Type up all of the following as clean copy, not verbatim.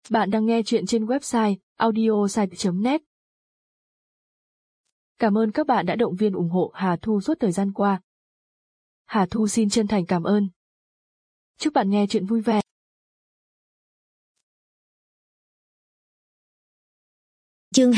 Bạn đang nghe chuyện trên website audiosite.net. Cảm ơn các bạn đã động viên ủng hộ Hà Thu suốt thời gian qua. Hà Thu xin chân thành cảm ơn. Chúc bạn nghe chuyện vui vẻ. Chương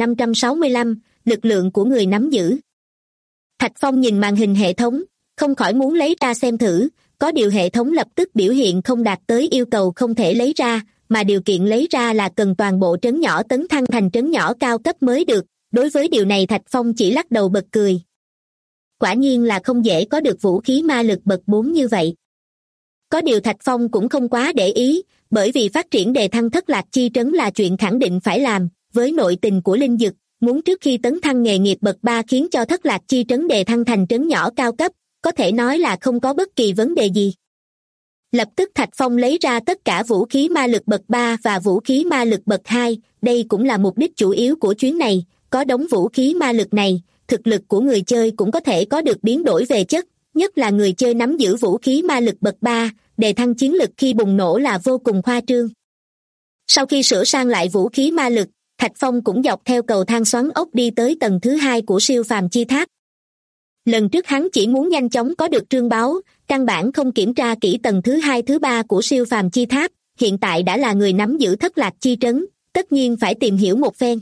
2565, lực lượng của người nắm giữ. Thạch Phong nhìn màn hình hệ thống, không khỏi muốn lấy ra xem thử, có điều hệ thống lập tức biểu hiện không đạt tới yêu cầu không thể lấy ra, mà điều kiện lấy ra là cần toàn bộ trấn nhỏ tấn thăng thành trấn nhỏ cao cấp mới được. Đối với điều này Thạch Phong chỉ lắc đầu bật cười. Quả nhiên là không dễ có được vũ khí ma lực bậc 4 như vậy. Có điều Thạch Phong cũng không quá để ý, bởi vì phát triển đề thăng thất lạc chi trấn là chuyện khẳng định phải làm. Với nội tình của Linh Dực, muốn trước khi tấn thăng nghề nghiệp bậc 3 khiến cho thất lạc chi trấn đề thăng thành trấn nhỏ cao cấp, có thể nói là không có bất kỳ vấn đề gì. Lập tức Thạch Phong lấy ra tất cả vũ khí ma lực bậc 3 và vũ khí ma lực bậc 2, đây cũng là mục đích chủ yếu của chuyến này. Có đống vũ khí ma lực này, thực lực của người chơi cũng có thể có được biến đổi về chất, nhất là người chơi nắm giữ vũ khí ma lực bậc 3, đề thăng chiến lực khi bùng nổ là vô cùng khoa trương. Sau khi sửa sang lại vũ khí ma lực, Thạch Phong cũng dọc theo cầu thang xoắn ốc đi tới tầng thứ 2 của siêu phàm chi tháp. Lần trước hắn chỉ muốn nhanh chóng có được trương báu, căn bản không kiểm tra kỹ tầng thứ 2 thứ 3 của siêu phàm chi tháp, hiện tại đã là người nắm giữ thất lạc chi trấn, tất nhiên phải tìm hiểu một phen.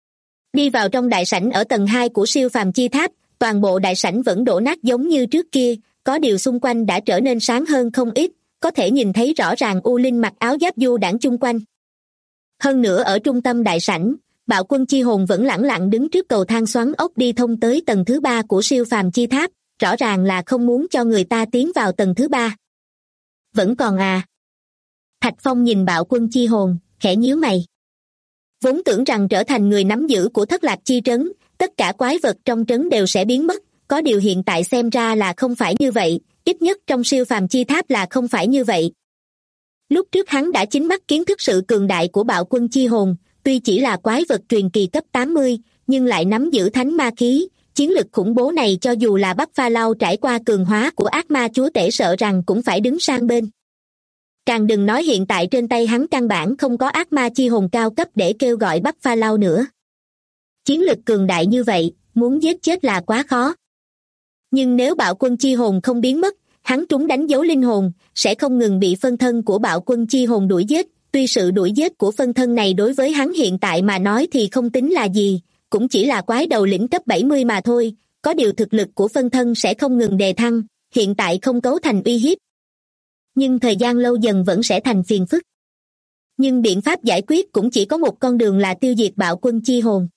Đi vào trong đại sảnh ở tầng 2 của siêu phàm chi tháp, toàn bộ đại sảnh vẫn đổ nát giống như trước kia, có điều xung quanh đã trở nên sáng hơn không ít, có thể nhìn thấy rõ ràng U Linh mặc áo giáp du đãng chung quanh. Hơn nữa ở trung tâm đại sảnh, Bạo Quân Chi Hồn vẫn lẳng lặng đứng trước cầu thang xoắn ốc đi thông tới tầng thứ 3 của siêu phàm chi tháp, rõ ràng là không muốn cho người ta tiến vào tầng thứ 3. Vẫn còn à? Thạch Phong nhìn Bạo Quân Chi Hồn, khẽ nhíu mày. Vốn tưởng rằng trở thành người nắm giữ của thất lạc chi trấn, tất cả quái vật trong trấn đều sẽ biến mất, có điều hiện tại xem ra là không phải như vậy, ít nhất trong siêu phàm chi tháp là không phải như vậy. Lúc trước hắn đã chính mắt kiến thức sự cường đại của Bạo Quân Chi Hồn, tuy chỉ là quái vật truyền kỳ cấp 80, nhưng lại nắm giữ thánh ma khí, chiến lực khủng bố này cho dù là Bắc Pha Lao trải qua cường hóa của ác ma chúa tể sợ rằng cũng phải đứng sang bên. Càng đừng nói hiện tại trên tay hắn căn bản không có ác ma chi hồn cao cấp để kêu gọi Bắc Pha Lao nữa. Chiến lực cường đại như vậy, muốn giết chết là quá khó. Nhưng nếu Bạo Quân Chi Hồn không biến mất, hắn trúng đánh dấu linh hồn, sẽ không ngừng bị phân thân của Bạo Quân Chi Hồn đuổi giết. Tuy sự đuổi giết của phân thân này đối với hắn hiện tại mà nói thì không tính là gì, cũng chỉ là quái đầu lĩnh cấp 70 mà thôi, có điều thực lực của phân thân sẽ không ngừng đề thăng, hiện tại không cấu thành uy hiếp. Nhưng thời gian lâu dần vẫn sẽ thành phiền phức. Nhưng biện pháp giải quyết cũng chỉ có một con đường là tiêu diệt Bạo Quân Chi Hồn.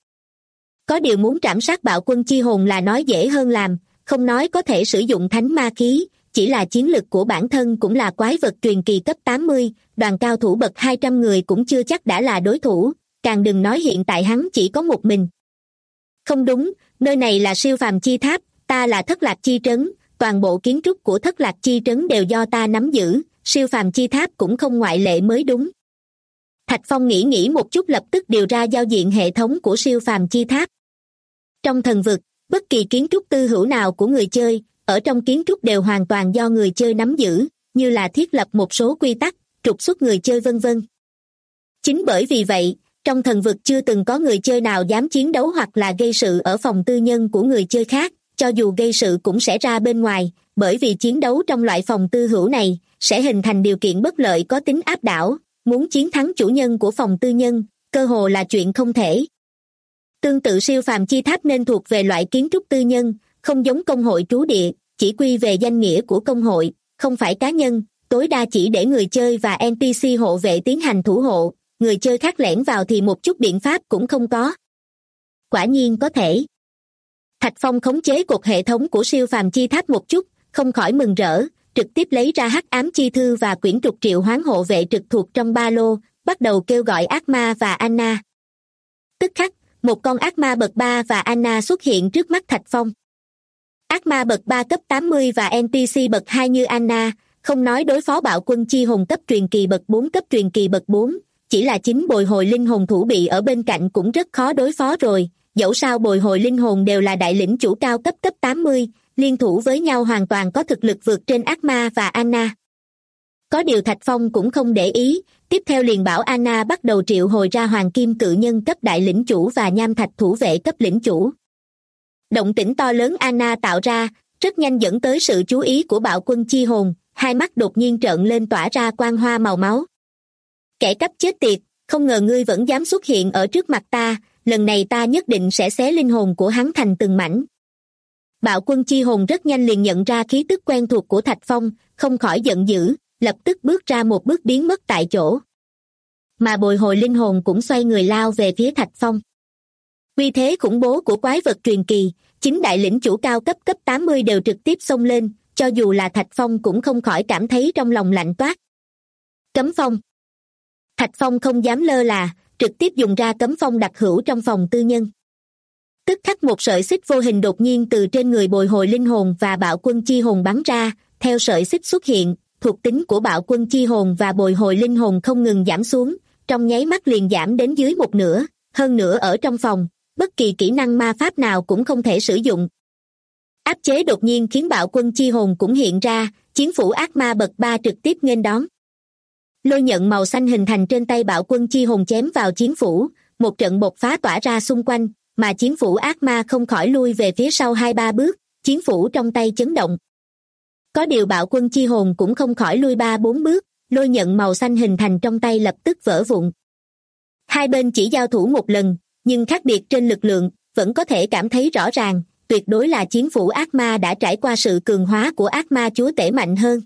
Có điều muốn trảm sát Bạo Quân Chi Hồn là nói dễ hơn làm, không nói có thể sử dụng thánh ma khí, chỉ là chiến lực của bản thân cũng là quái vật truyền kỳ cấp 80, đoàn cao thủ bậc 200 người cũng chưa chắc đã là đối thủ, càng đừng nói hiện tại hắn chỉ có một mình. Không đúng, nơi này là siêu phàm chi tháp, ta là thất lạc chi trấn, toàn bộ kiến trúc của thất lạc chi trấn đều do ta nắm giữ, siêu phàm chi tháp cũng không ngoại lệ mới đúng. Thạch Phong nghĩ một chút lập tức điều ra giao diện hệ thống của siêu phàm chi tháp. Trong thần vực, bất kỳ kiến trúc tư hữu nào của người chơi, ở trong kiến trúc đều hoàn toàn do người chơi nắm giữ, như là thiết lập một số quy tắc, trục xuất người chơi vân vân. Chính bởi vì vậy, trong thần vực chưa từng có người chơi nào dám chiến đấu hoặc là gây sự ở phòng tư nhân của người chơi khác, cho dù gây sự cũng sẽ ra bên ngoài, bởi vì chiến đấu trong loại phòng tư hữu này sẽ hình thành điều kiện bất lợi có tính áp đảo, muốn chiến thắng chủ nhân của phòng tư nhân, cơ hồ là chuyện không thể. Tương tự siêu phàm chi tháp nên thuộc về loại kiến trúc tư nhân, không giống công hội trú địa, chỉ quy về danh nghĩa của công hội, không phải cá nhân, tối đa chỉ để người chơi và NPC hộ vệ tiến hành thủ hộ, người chơi khác lẻn vào thì một chút biện pháp cũng không có. Quả nhiên có thể. Thạch Phong khống chế cột hệ thống của siêu phàm chi tháp một chút, không khỏi mừng rỡ, trực tiếp lấy ra hắc ám chi thư và quyển trục triệu hoán hộ vệ trực thuộc trong ba lô, bắt đầu kêu gọi ác ma và Anna. Tức khắc, một con ác ma bậc 3 và Anna xuất hiện trước mắt Thạch Phong. Ác ma bậc 3 cấp 80 và NPC bậc 2 như Anna, không nói đối phó Bạo Quân Chi Hồn cấp truyền kỳ bậc 4 cấp truyền kỳ bậc 4, chỉ là chính bồi hồi linh hồn thủ bị ở bên cạnh cũng rất khó đối phó rồi, dẫu sao bồi hồi linh hồn đều là đại lĩnh chủ cao cấp cấp 80, liên thủ với nhau hoàn toàn có thực lực vượt trên ác ma và Anna. Có điều Thạch Phong cũng không để ý, tiếp theo liền bảo Anna bắt đầu triệu hồi ra Hoàng Kim Cự Nhân cấp đại lĩnh chủ và Nham Thạch Thủ Vệ cấp lĩnh chủ. Động tĩnh to lớn Anna tạo ra, rất nhanh dẫn tới sự chú ý của Bạo Quân Chi Hồn, hai mắt đột nhiên trợn lên tỏa ra quang hoa màu máu. Kẻ cắp chết tiệt, không ngờ ngươi vẫn dám xuất hiện ở trước mặt ta, lần này ta nhất định sẽ xé linh hồn của hắn thành từng mảnh. Bạo Quân Chi Hồn rất nhanh liền nhận ra khí tức quen thuộc của Thạch Phong, không khỏi giận dữ, lập tức bước ra một bước biến mất tại chỗ. Mà Bồi Hồi Linh Hồn cũng xoay người lao về phía Thạch Phong. Uy thế khủng bố của quái vật truyền kỳ, chính đại lĩnh chủ cao cấp cấp 80 đều trực tiếp xông lên, cho dù là Thạch Phong cũng không khỏi cảm thấy trong lòng lạnh toát. Cấm phong. Thạch Phong không dám lơ là, trực tiếp dùng ra cấm phong đặc hữu trong phòng tư nhân. Tức khắc một sợi xích vô hình đột nhiên từ trên người Bồi Hồi Linh Hồn và Bạo Quân Chi Hồn bắn ra, theo sợi xích xuất hiện, thuộc tính của Bạo Quân Chi Hồn và Bồi Hồi Linh Hồn không ngừng giảm xuống, trong nháy mắt liền giảm đến dưới một nửa, hơn nữa ở trong phòng, bất kỳ kỹ năng ma pháp nào cũng không thể sử dụng. Áp chế đột nhiên khiến Bạo Quân Chi Hồn cũng hiện ra, chiến phủ ác ma bậc 3 trực tiếp nghênh đón. Lôi nhận màu xanh hình thành trên tay Bạo Quân Chi Hồn chém vào chiến phủ, một trận bộc phá tỏa ra xung quanh, mà chiến phủ ác ma không khỏi lui về phía sau 2-3 bước, chiến phủ trong tay chấn động. Có điều Bạo Quân Chi Hồn cũng không khỏi lui 3-4 bước, lôi nhận màu xanh hình thành trong tay lập tức vỡ vụn. Hai bên chỉ giao thủ một lần, nhưng khác biệt trên lực lượng, vẫn có thể cảm thấy rõ ràng, tuyệt đối là chiến phủ ác ma đã trải qua sự cường hóa của ác ma chúa tể mạnh hơn.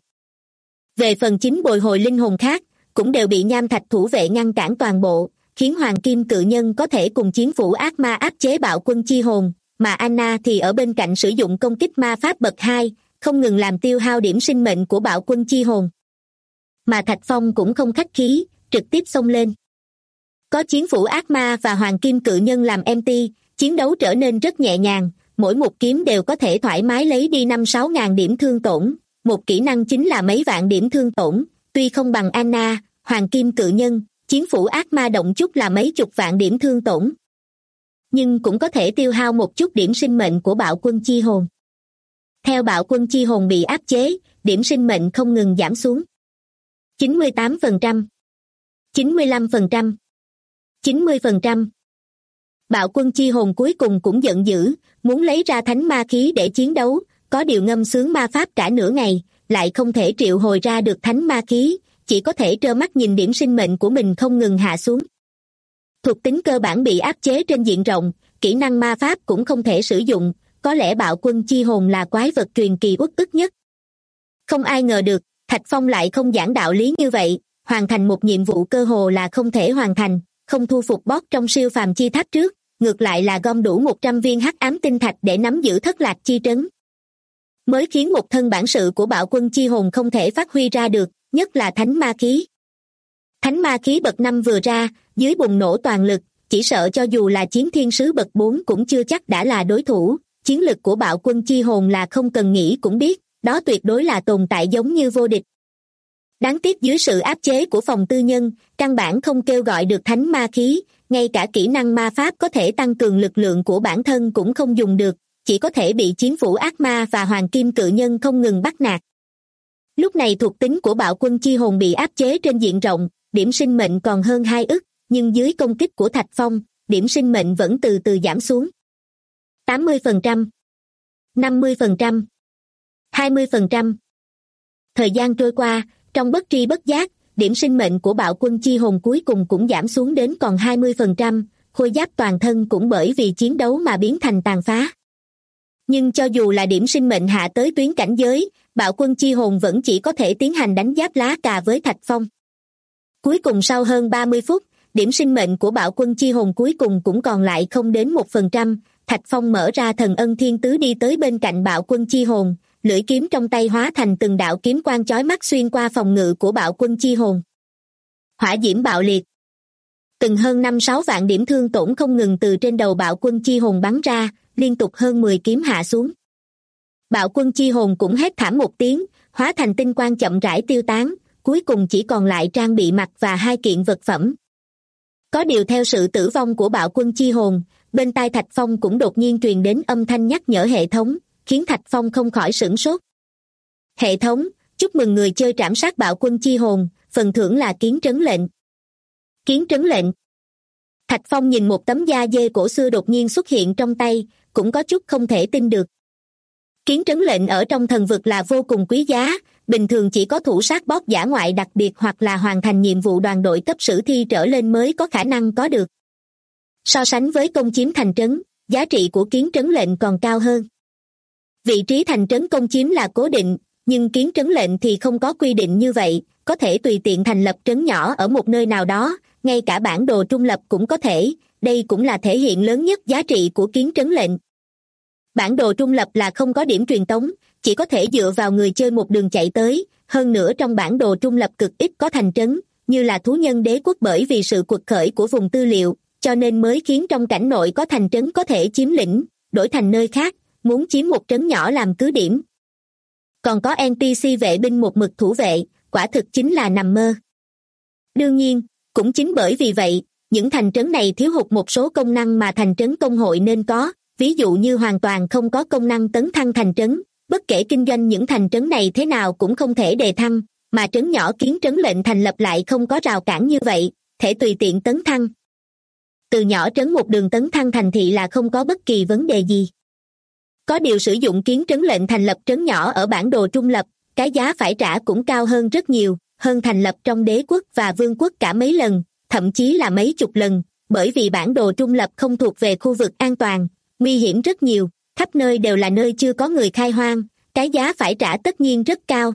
Về phần chính Bồi Hồi Linh Hồn khác, cũng đều bị Nham Thạch Thủ Vệ ngăn cản toàn bộ, khiến Hoàng Kim Cự Nhân có thể cùng chiến phủ ác ma áp chế Bạo Quân Chi Hồn, mà Anna thì ở bên cạnh sử dụng công kích ma pháp bậc 2, không ngừng làm tiêu hao điểm sinh mệnh của Bạo Quân Chi Hồn. Mà Thạch Phong cũng không khách khí, trực tiếp xông lên. Có chiến phủ ác ma và Hoàng Kim Cự Nhân làm MT, chiến đấu trở nên rất nhẹ nhàng, mỗi một kiếm đều có thể thoải mái lấy đi 5-6 ngàn điểm thương tổn, một kỹ năng chính là mấy vạn điểm thương tổn, tuy không bằng Anna, Hoàng Kim Cự Nhân, chiến phủ ác ma động chút là mấy chục vạn điểm thương tổn. Nhưng cũng có thể tiêu hao một chút điểm sinh mệnh của Bạo Quân Chi Hồn. Theo Bạo Quân Chi Hồn bị áp chế, điểm sinh mệnh không ngừng giảm xuống. 98%, 95%, 90%. Bạo Quân Chi Hồn cuối cùng cũng giận dữ, muốn lấy ra thánh ma khí để chiến đấu, có điều ngâm sướng ma pháp cả nửa ngày, lại không thể triệu hồi ra được thánh ma khí, chỉ có thể trơ mắt nhìn điểm sinh mệnh của mình không ngừng hạ xuống. Thuộc tính cơ bản bị áp chế trên diện rộng, kỹ năng ma pháp cũng không thể sử dụng, có lẽ Bạo Quân Chi Hồn là quái vật truyền kỳ uất ức nhất. Không ai ngờ được, Thạch Phong lại không giảng đạo lý như vậy, hoàn thành một nhiệm vụ cơ hồ là không thể hoàn thành, không thu phục boss trong siêu phàm chi tháp trước, ngược lại là gom đủ 100 viên hắc ám tinh thạch để nắm giữ Thất Lạc chi trấn. Mới khiến một thân bản sự của Bạo Quân Chi Hồn không thể phát huy ra được, nhất là thánh ma khí. Thánh ma khí bậc 5 vừa ra, dưới bùng nổ toàn lực, chỉ sợ cho dù là chiến thiên sứ bậc 4 cũng chưa chắc đã là đối thủ, chiến lực của Bạo Quân Chi Hồn là không cần nghĩ cũng biết, đó tuyệt đối là tồn tại giống như vô địch. Đáng tiếc dưới sự áp chế của phòng tư nhân, căn bản không kêu gọi được thánh ma khí, ngay cả kỹ năng ma pháp có thể tăng cường lực lượng của bản thân cũng không dùng được, chỉ có thể bị chiến phủ ác ma và Hoàng Kim Cự Nhân không ngừng bắt nạt. Lúc này thuộc tính của Bạo Quân Chi Hồn bị áp chế trên diện rộng, điểm sinh mệnh còn hơn 2 ức, nhưng dưới công kích của Thạch Phong, điểm sinh mệnh vẫn từ từ giảm xuống. 80%, 50%, 20%. Thời gian trôi qua, trong bất tri bất giác, điểm sinh mệnh của Bạo Quân Chi Hồn cuối cùng cũng giảm xuống đến còn 20%, khôi giáp toàn thân cũng bởi vì chiến đấu mà biến thành tàn phá. Nhưng cho dù là điểm sinh mệnh hạ tới tuyến cảnh giới, Bạo Quân Chi Hồn vẫn chỉ có thể tiến hành đánh giáp lá cà với Thạch Phong. Cuối cùng sau hơn 30 phút, điểm sinh mệnh của Bạo Quân Chi Hồn cuối cùng cũng còn lại không đến 1%, Thạch Phong mở ra thần ân thiên tứ đi tới bên cạnh Bạo Quân Chi Hồn, lưỡi kiếm trong tay hóa thành từng đạo kiếm quang chói mắt xuyên qua phòng ngự của Bạo Quân Chi Hồn. Hỏa diễm bạo liệt. Từng hơn 5-6 vạn điểm thương tổn không ngừng từ trên đầu Bạo Quân Chi Hồn bắn ra, liên tục hơn 10 kiếm hạ xuống. Bạo Quân Chi Hồn cũng hét thảm một tiếng, hóa thành tinh quang chậm rãi tiêu tán, cuối cùng chỉ còn lại trang bị mặc và 2 kiện vật phẩm. Có điều theo sự tử vong của Bạo Quân Chi Hồn, bên tai Thạch Phong cũng đột nhiên truyền đến âm thanh nhắc nhở hệ thống, khiến Thạch Phong không khỏi sửng sốt. Hệ thống, chúc mừng người chơi trảm sát bạo quân chi hồn, phần thưởng là kiến trấn lệnh. Kiến trấn lệnh. Thạch Phong nhìn một tấm da dê cổ xưa đột nhiên xuất hiện trong tay, cũng có chút không thể tin được. Kiến trấn lệnh ở trong thần vực là vô cùng quý giá, bình thường chỉ có thủ sát boss dã ngoại đặc biệt hoặc là hoàn thành nhiệm vụ đoàn đội cấp sử thi trở lên mới có khả năng có được. So sánh với công chiếm thành trấn, giá trị của kiến trấn lệnh còn cao hơn. Vị trí thành trấn công chiếm là cố định, nhưng kiến trấn lệnh thì không có quy định như vậy, có thể tùy tiện thành lập trấn nhỏ ở một nơi nào đó, ngay cả bản đồ trung lập cũng có thể, đây cũng là thể hiện lớn nhất giá trị của kiến trấn lệnh. Bản đồ trung lập là không có điểm truyền tống, chỉ có thể dựa vào người chơi một đường chạy tới, hơn nữa trong bản đồ trung lập cực ít có thành trấn, như là thú nhân đế quốc bởi vì sự quật khởi của vùng tư liệu, cho nên mới khiến trong cảnh nội có thành trấn có thể chiếm lĩnh, đổi thành nơi khác, muốn chiếm một trấn nhỏ làm cứ điểm. Còn có NPC vệ binh một mực thủ vệ, quả thực chính là nằm mơ. Đương nhiên, cũng chính bởi vì vậy, những thành trấn này thiếu hụt một số công năng mà thành trấn công hội nên có, ví dụ như hoàn toàn không có công năng tấn thăng thành trấn, bất kể kinh doanh những thành trấn này thế nào cũng không thể đề thăng, mà trấn nhỏ kiến trấn lệnh thành lập lại không có rào cản như vậy, thể tùy tiện tấn thăng. Từ nhỏ trấn một đường tấn thăng thành thị là không có bất kỳ vấn đề gì. Có điều sử dụng kiến trấn lệnh thành lập trấn nhỏ ở bản đồ trung lập, cái giá phải trả cũng cao hơn rất nhiều, hơn thành lập trong đế quốc và vương quốc cả mấy lần, thậm chí là mấy chục lần, bởi vì bản đồ trung lập không thuộc về khu vực an toàn, nguy hiểm rất nhiều, khắp nơi đều là nơi chưa có người khai hoang, cái giá phải trả tất nhiên rất cao.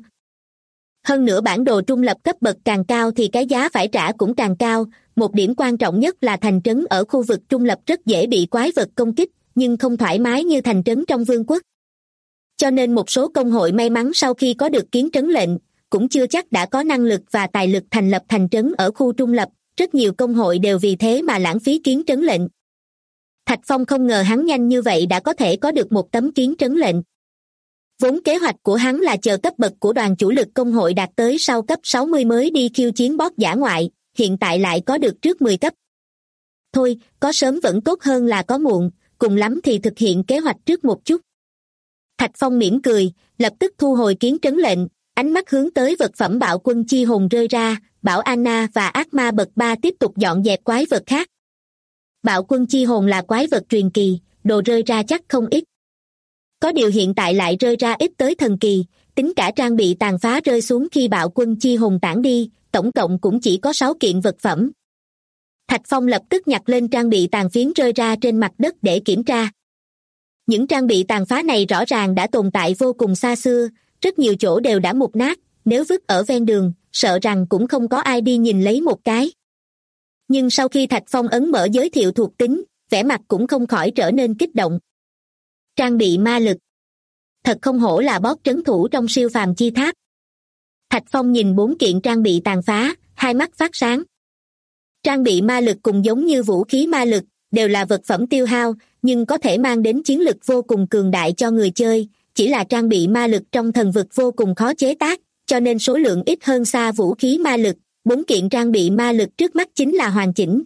Hơn nữa bản đồ trung lập cấp bậc càng cao thì cái giá phải trả cũng càng cao, một điểm quan trọng nhất là thành trấn ở khu vực trung lập rất dễ bị quái vật công kích, nhưng không thoải mái như thành trấn trong vương quốc. Cho nên một số công hội may mắn sau khi có được kiến trấn lệnh, cũng chưa chắc đã có năng lực và tài lực thành lập thành trấn ở khu trung lập, rất nhiều công hội đều vì thế mà lãng phí kiến trấn lệnh. Thạch Phong không ngờ hắn nhanh như vậy đã có thể có được một tấm kiến trấn lệnh. Vốn kế hoạch của hắn là chờ cấp bậc của đoàn chủ lực công hội đạt tới sau cấp 60 mới đi khiêu chiến boss dã ngoại, hiện tại lại có được trước 10 cấp. Thôi, có sớm vẫn tốt hơn là có muộn, cùng lắm thì thực hiện kế hoạch trước một chút. Thạch Phong mỉm cười, lập tức thu hồi kiến trấn lệnh, ánh mắt hướng tới vật phẩm bạo quân chi hồn rơi ra, bảo Anna và ác ma bậc 3 tiếp tục dọn dẹp quái vật khác. Bạo quân chi hồn là quái vật truyền kỳ, đồ rơi ra chắc không ít. Có điều hiện tại lại rơi ra ít tới thần kỳ, tính cả trang bị tàn phá rơi xuống khi bạo quân chi hồn tản đi, tổng cộng cũng chỉ có 6 kiện vật phẩm. Thạch Phong lập tức nhặt lên trang bị tàn phiến rơi ra trên mặt đất để kiểm tra. Những trang bị tàn phá này rõ ràng đã tồn tại vô cùng xa xưa, rất nhiều chỗ đều đã mục nát, nếu vứt ở ven đường, sợ rằng cũng không có ai đi nhìn lấy một cái. Nhưng sau khi Thạch Phong ấn mở giới thiệu thuộc tính, vẻ mặt cũng không khỏi trở nên kích động. Trang bị ma lực. Thật không hổ là boss trấn thủ trong siêu phàm chi tháp. Thạch Phong nhìn 4 kiện trang bị tàn phá, hai mắt phát sáng. Trang bị ma lực cùng giống như vũ khí ma lực, đều là vật phẩm tiêu hao, nhưng có thể mang đến chiến lực vô cùng cường đại cho người chơi, chỉ là trang bị ma lực trong thần vực vô cùng khó chế tác, cho nên số lượng ít hơn xa vũ khí ma lực. 4 kiện trang bị ma lực trước mắt chính là hoàn chỉnh.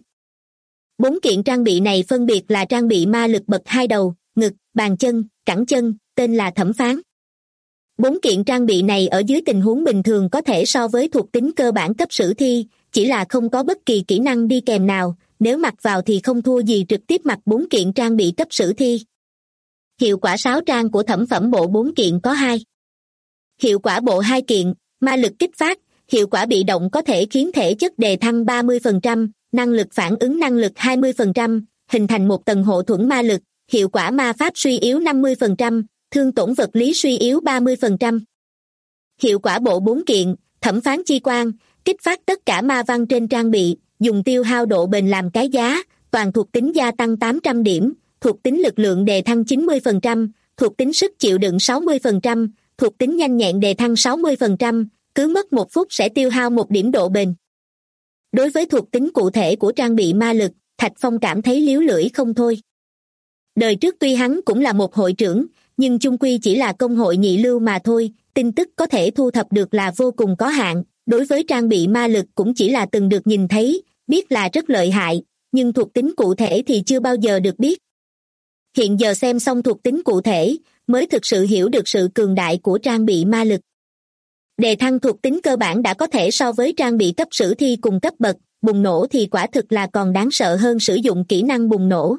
4 kiện trang bị này phân biệt là trang bị ma lực bậc 2 đầu, ngực, bàn chân, cẳng chân, tên là thẩm phán. 4 kiện trang bị này ở dưới tình huống bình thường có thể so với thuộc tính cơ bản cấp sử thi, chỉ là không có bất kỳ kỹ năng đi kèm nào, nếu mặc vào thì không thua gì trực tiếp mặc 4 kiện trang bị cấp sử thi. Hiệu quả 6 trang của thẩm phẩm bộ 4 kiện có 2. Hiệu quả bộ 2 kiện, ma lực kích phát, hiệu quả bị động có thể khiến thể chất đề thăng 30%, năng lực phản ứng năng lực 20%, hình thành một tầng hộ thuẫn ma lực, hiệu quả ma pháp suy yếu 50%, thương tổn vật lý suy yếu 30%. Hiệu quả bộ 4 kiện, thẩm phán chi quang, kích phát tất cả ma văn trên trang bị, dùng tiêu hao độ bền làm cái giá, toàn thuộc tính gia tăng 800 điểm, thuộc tính lực lượng đề thăng 90%, thuộc tính sức chịu đựng 60%, thuộc tính nhanh nhẹn đề thăng 60%, cứ mất 1 phút sẽ tiêu hao 1 điểm độ bền. Đối với thuộc tính cụ thể của trang bị ma lực, Thạch Phong cảm thấy líu lưỡi không thôi. Đời trước tuy hắn cũng là một hội trưởng, nhưng chung quy chỉ là công hội nhị lưu mà thôi, tin tức có thể thu thập được là vô cùng có hạn, đối với trang bị ma lực cũng chỉ là từng được nhìn thấy, biết là rất lợi hại, nhưng thuộc tính cụ thể thì chưa bao giờ được biết. Hiện giờ xem xong thuộc tính cụ thể, mới thực sự hiểu được sự cường đại của trang bị ma lực. Đề thăng thuộc tính cơ bản đã có thể so với trang bị cấp sử thi cùng cấp bậc, bùng nổ thì quả thực là còn đáng sợ hơn sử dụng kỹ năng bùng nổ.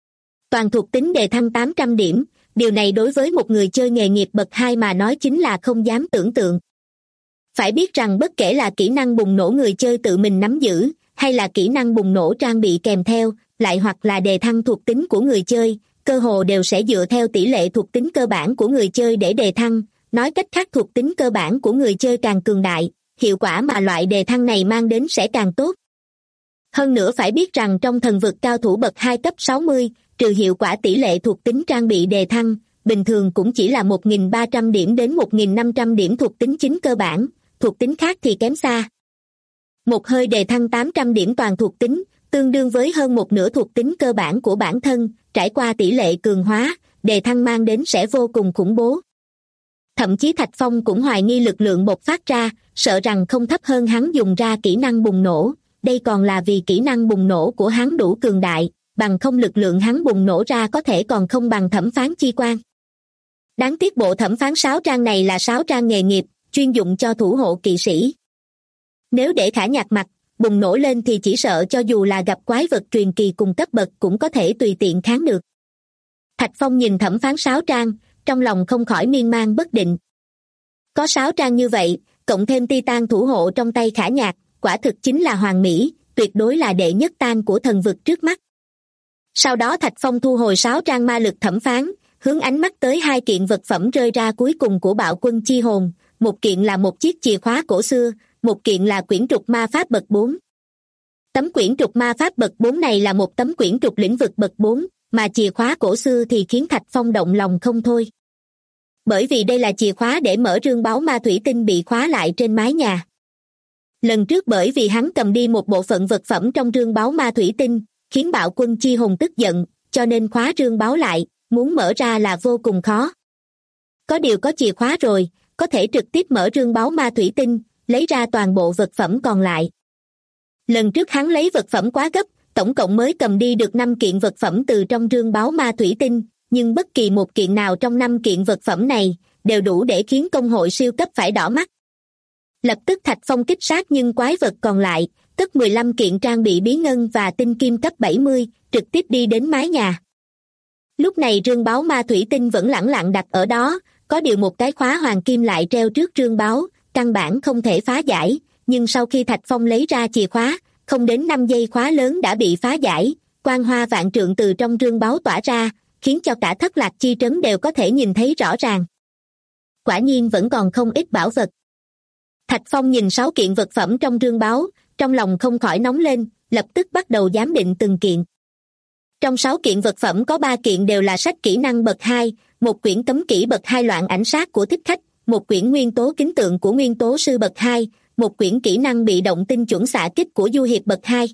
Toàn thuộc tính đề thăng 800 điểm, điều này đối với một người chơi nghề nghiệp bậc 2 mà nói chính là không dám tưởng tượng. Phải biết rằng bất kể là kỹ năng bùng nổ người chơi tự mình nắm giữ, hay là kỹ năng bùng nổ trang bị kèm theo, lại hoặc là đề thăng thuộc tính của người chơi, cơ hồ đều sẽ dựa theo tỷ lệ thuộc tính cơ bản của người chơi để đề thăng. Nói cách khác, thuộc tính cơ bản của người chơi càng cường đại, hiệu quả mà loại đề thăng này mang đến sẽ càng tốt. Hơn nữa phải biết rằng trong thần vực cao thủ bậc 2 cấp 60, trừ hiệu quả tỷ lệ thuộc tính trang bị đề thăng, bình thường cũng chỉ là 1.300 điểm đến 1.500 điểm thuộc tính chính cơ bản, thuộc tính khác thì kém xa. Một hơi đề thăng 800 điểm toàn thuộc tính, tương đương với hơn một nửa thuộc tính cơ bản của bản thân, trải qua tỷ lệ cường hóa, đề thăng mang đến sẽ vô cùng khủng bố. Thậm chí Thạch Phong cũng hoài nghi lực lượng bộc phát ra, sợ rằng không thấp hơn hắn dùng ra kỹ năng bùng nổ, đây còn là vì kỹ năng bùng nổ của hắn đủ cường đại, bằng không lực lượng hắn bùng nổ ra có thể còn không bằng thẩm phán chi quan. Đáng tiếc bộ thẩm phán 6 trang này là 6 trang nghề nghiệp, chuyên dụng cho thủ hộ kỵ sĩ. Nếu để Khả Nhạc mặc, bùng nổ lên thì chỉ sợ cho dù là gặp quái vật truyền kỳ cùng cấp bậc cũng có thể tùy tiện kháng được. Thạch Phong nhìn thẩm phán 6 trang, trong lòng không khỏi miên man bất định. Có 6 trang như vậy, cộng thêm Titan thủ hộ trong tay Khả Nhạc, quả thực chính là hoàn mỹ, tuyệt đối là đệ nhất tan của thần vực trước mắt. Sau đó Thạch Phong thu hồi 6 trang ma lực thẩm phán, hướng ánh mắt tới 2 kiện vật phẩm rơi ra cuối cùng của Bạo Quân Chi Hồn, một kiện là một chiếc chìa khóa cổ xưa, một kiện là quyển trục ma pháp bậc 4. Tấm quyển trục ma pháp bậc 4 này là một tấm quyển trục lĩnh vực bậc 4, mà chìa khóa cổ xưa thì khiến Thạch Phong động lòng không thôi. Bởi vì đây là chìa khóa để mở rương báu ma thủy tinh bị khóa lại trên mái nhà. Lần trước bởi vì hắn cầm đi một bộ phận vật phẩm trong rương báu ma thủy tinh, khiến Bạo Quân Chi Hồn tức giận, cho nên khóa rương báu lại, muốn mở ra là vô cùng khó. Có điều có chìa khóa rồi, có thể trực tiếp mở rương báu ma thủy tinh, lấy ra toàn bộ vật phẩm còn lại. Lần trước hắn lấy vật phẩm quá gấp, tổng cộng mới cầm đi được 5 kiện vật phẩm từ trong rương báu ma thủy tinh, nhưng bất kỳ một kiện nào trong 5 kiện vật phẩm này đều đủ để khiến công hội siêu cấp phải đỏ mắt. Lập tức Thạch Phong kích sát nhưng quái vật còn lại, tức 15 kiện trang bị bí ngân và tinh kim cấp 70, trực tiếp đi đến mái nhà. Lúc này rương báu ma thủy tinh vẫn lẳng lặng đặt ở đó, có điều một cái khóa hoàng kim lại treo trước rương báu, căn bản không thể phá giải, nhưng sau khi Thạch Phong lấy ra chìa khóa, không đến 5 giây khóa lớn đã bị phá giải, quang hoa vạn trượng từ trong rương báu tỏa ra, khiến cho cả Thất Lạc Chi trấn đều có thể nhìn thấy rõ ràng. Quả nhiên vẫn còn không ít bảo vật. Thạch Phong nhìn 6 kiện vật phẩm trong rương báu, trong lòng không khỏi nóng lên, lập tức bắt đầu giám định từng kiện. Trong 6 kiện vật phẩm có 3 kiện đều là sách kỹ năng bậc 2, một quyển cấm kỹ bậc 2 loạn ảnh sát của thích khách, một quyển nguyên tố kính tượng của nguyên tố sư bậc 2, một quyển kỹ năng bị động tinh chuẩn xạ kích của du hiệp bậc 2.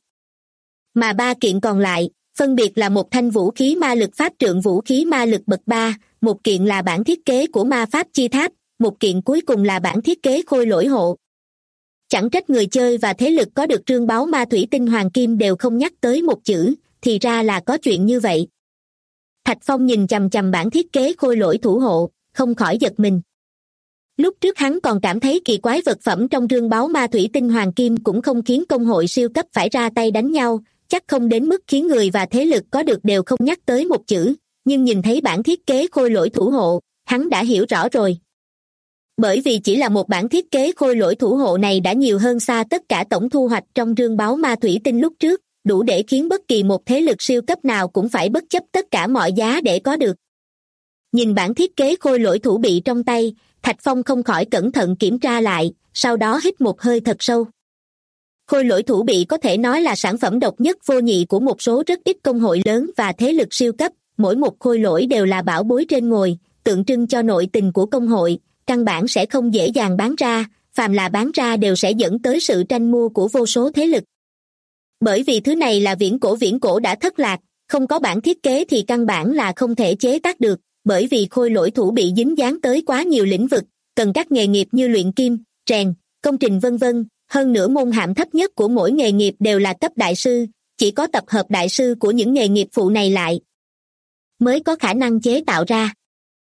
Mà 3 kiện còn lại, phân biệt là một thanh vũ khí ma lực pháp trượng vũ khí ma lực bậc 3, một kiện là bản thiết kế của ma pháp chi tháp, một kiện cuối cùng là bản thiết kế khôi lỗi hộ. Chẳng trách người chơi và thế lực có được rương báu ma thủy tinh hoàng kim đều không nhắc tới một chữ, thì ra là có chuyện như vậy. Thạch Phong nhìn chằm chằm bản thiết kế khôi lỗi thủ hộ, không khỏi giật mình. Lúc trước hắn còn cảm thấy kỳ quái vật phẩm trong rương báu ma thủy tinh hoàng kim cũng không khiến công hội siêu cấp phải ra tay đánh nhau, chắc không đến mức khiến người và thế lực có được đều không nhắc tới một chữ, nhưng nhìn thấy bản thiết kế khôi lỗi thủ hộ, hắn đã hiểu rõ rồi. Bởi vì chỉ là một bản thiết kế khôi lỗi thủ hộ này đã nhiều hơn xa tất cả tổng thu hoạch trong rương báu ma thủy tinh lúc trước, đủ để khiến bất kỳ một thế lực siêu cấp nào cũng phải bất chấp tất cả mọi giá để có được. Nhìn bản thiết kế khôi lỗi thủ bị trong tay, Thạch Phong không khỏi cẩn thận kiểm tra lại, sau đó hít một hơi thật sâu. Khôi lỗi thủ bị có thể nói là sản phẩm độc nhất vô nhị của một số rất ít công hội lớn và thế lực siêu cấp, mỗi một khôi lỗi đều là bảo bối trên ngồi, tượng trưng cho nội tình của công hội, căn bản sẽ không dễ dàng bán ra, phàm là bán ra đều sẽ dẫn tới sự tranh mua của vô số thế lực. Bởi vì thứ này là viễn cổ đã thất lạc, không có bản thiết kế thì căn bản là không thể chế tác được, bởi vì khôi lỗi thủ bị dính dáng tới quá nhiều lĩnh vực, cần các nghề nghiệp như luyện kim, rèn, công trình vân vân, hơn nữa môn hàm thấp nhất của mỗi nghề nghiệp đều là cấp đại sư, chỉ có tập hợp đại sư của những nghề nghiệp phụ này lại mới có khả năng chế tạo ra.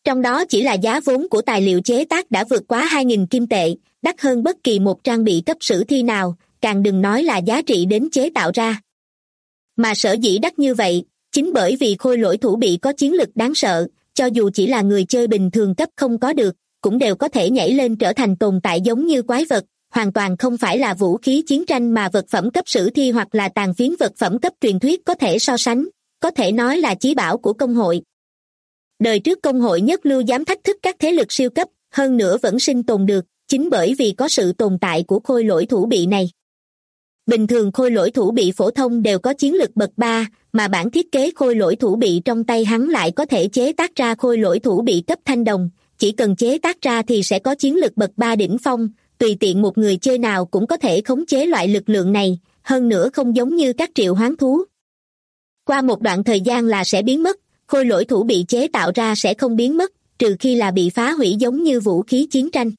Trong đó chỉ là giá vốn của tài liệu chế tác đã vượt quá 2.000 kim tệ, đắt hơn bất kỳ một trang bị cấp sử thi nào, càng đừng nói là giá trị đến chế tạo ra. Mà sở dĩ đắt như vậy, chính bởi vì khôi lỗi thủ bị có chiến lực đáng sợ, cho dù chỉ là người chơi bình thường cấp không có được, cũng đều có thể nhảy lên trở thành tồn tại giống như quái vật, hoàn toàn không phải là vũ khí chiến tranh mà vật phẩm cấp sử thi hoặc là tàn phiến vật phẩm cấp truyền thuyết có thể so sánh, có thể nói là chí bảo của công hội. Đời trước công hội nhất lưu dám thách thức các thế lực siêu cấp, hơn nữa vẫn sinh tồn được, chính bởi vì có sự tồn tại của khôi lỗi thủ bị này. Bình thường khôi lỗi thủ bị phổ thông đều có chiến lực bậc 3, mà bản thiết kế khôi lỗi thủ bị trong tay hắn lại có thể chế tác ra khôi lỗi thủ bị cấp thanh đồng, chỉ cần chế tác ra thì sẽ có chiến lực bậc 3 đỉnh phong, tùy tiện một người chơi nào cũng có thể khống chế loại lực lượng này, hơn nữa không giống như các triệu hoán thú. Qua một đoạn thời gian là sẽ biến mất, khôi lỗi thủ bị chế tạo ra sẽ không biến mất, trừ khi là bị phá hủy giống như vũ khí chiến tranh.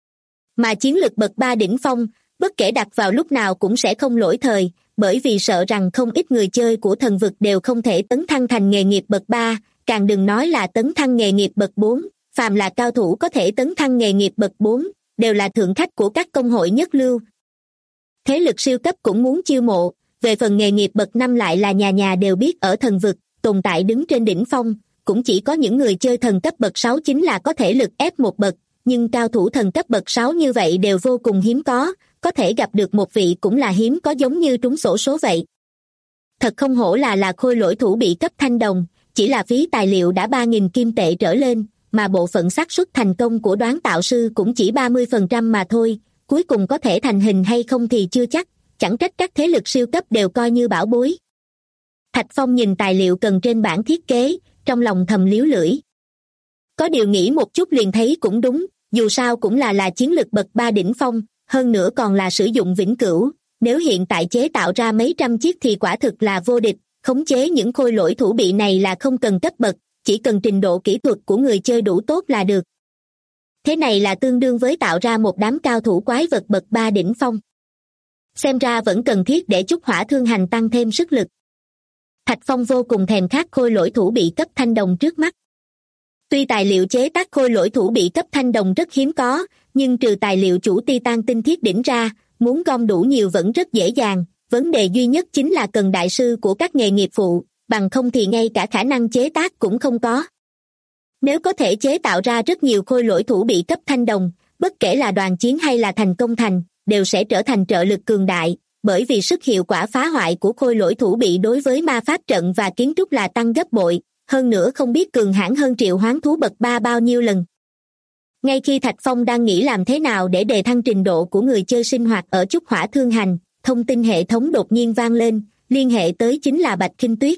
Mà chiến lực bậc 3 đỉnh phong, bất kể đặt vào lúc nào cũng sẽ không lỗi thời, bởi vì sợ rằng không ít người chơi của thần vực đều không thể tấn thăng thành nghề nghiệp bậc 3, càng đừng nói là tấn thăng nghề nghiệp bậc 4, phàm là cao thủ có thể tấn thăng nghề nghiệp bậc 4, đều là thượng khách của các công hội nhất lưu. Thế lực siêu cấp cũng muốn chiêu mộ, về phần nghề nghiệp bậc 5 lại là nhà nhà đều biết ở thần vực, tồn tại đứng trên đỉnh phong, cũng chỉ có những người chơi thần cấp bậc 6 chính là có thể lực ép một bậc, nhưng cao thủ thần cấp bậc 6 như vậy đều vô cùng hiếm có thể gặp được một vị cũng là hiếm có giống như trúng xổ số vậy. Thật không hổ là khôi lỗi thủ bị cấp thanh đồng, chỉ là phí tài liệu đã 3.000 kim tệ trở lên, mà bộ phận xác suất thành công của đoán tạo sư cũng chỉ 30% mà thôi, cuối cùng có thể thành hình hay không thì chưa chắc, chẳng trách các thế lực siêu cấp đều coi như bảo bối. Thạch Phong nhìn tài liệu cần trên bản thiết kế, trong lòng thầm liếu lưỡi. Có điều nghĩ một chút liền thấy cũng đúng, dù sao cũng là chiến lực bậc 3 đỉnh phong, hơn nữa còn là sử dụng vĩnh cửu, nếu hiện tại chế tạo ra mấy trăm chiếc thì quả thực là vô địch, khống chế những khôi lỗi thủ bị này là không cần cấp bậc, chỉ cần trình độ kỹ thuật của người chơi đủ tốt là được. Thế này là tương đương với tạo ra một đám cao thủ quái vật bậc 3 đỉnh phong. Xem ra vẫn cần thiết để chúc Hỏa Thương Hành tăng thêm sức lực. Thạch Phong vô cùng thèm khát khôi lỗi thủ bị cấp thanh đồng trước mắt. Tuy tài liệu chế tác khôi lỗi thủ bị cấp thanh đồng rất hiếm có, nhưng trừ tài liệu chủ Titan tinh thiết đỉnh ra, muốn gom đủ nhiều vẫn rất dễ dàng, vấn đề duy nhất chính là cần đại sư của các nghề nghiệp phụ, bằng không thì ngay cả khả năng chế tác cũng không có. Nếu có thể chế tạo ra rất nhiều khôi lỗi thủ bị cấp thanh đồng, bất kể là đoàn chiến hay là thành công thành, đều sẽ trở thành trợ lực cường đại, bởi vì sức hiệu quả phá hoại của khôi lỗi thủ bị đối với ma pháp trận và kiến trúc là tăng gấp bội, hơn nữa không biết cường hãn hơn triệu hoán thú bậc 3 bao nhiêu lần. Ngay khi Thạch Phong đang nghĩ làm thế nào để đề thăng trình độ của người chơi sinh hoạt ở Chúc Hỏa Thương Hành, thông tin hệ thống đột nhiên vang lên, liên hệ tới chính là Bạch Khinh Tuyết.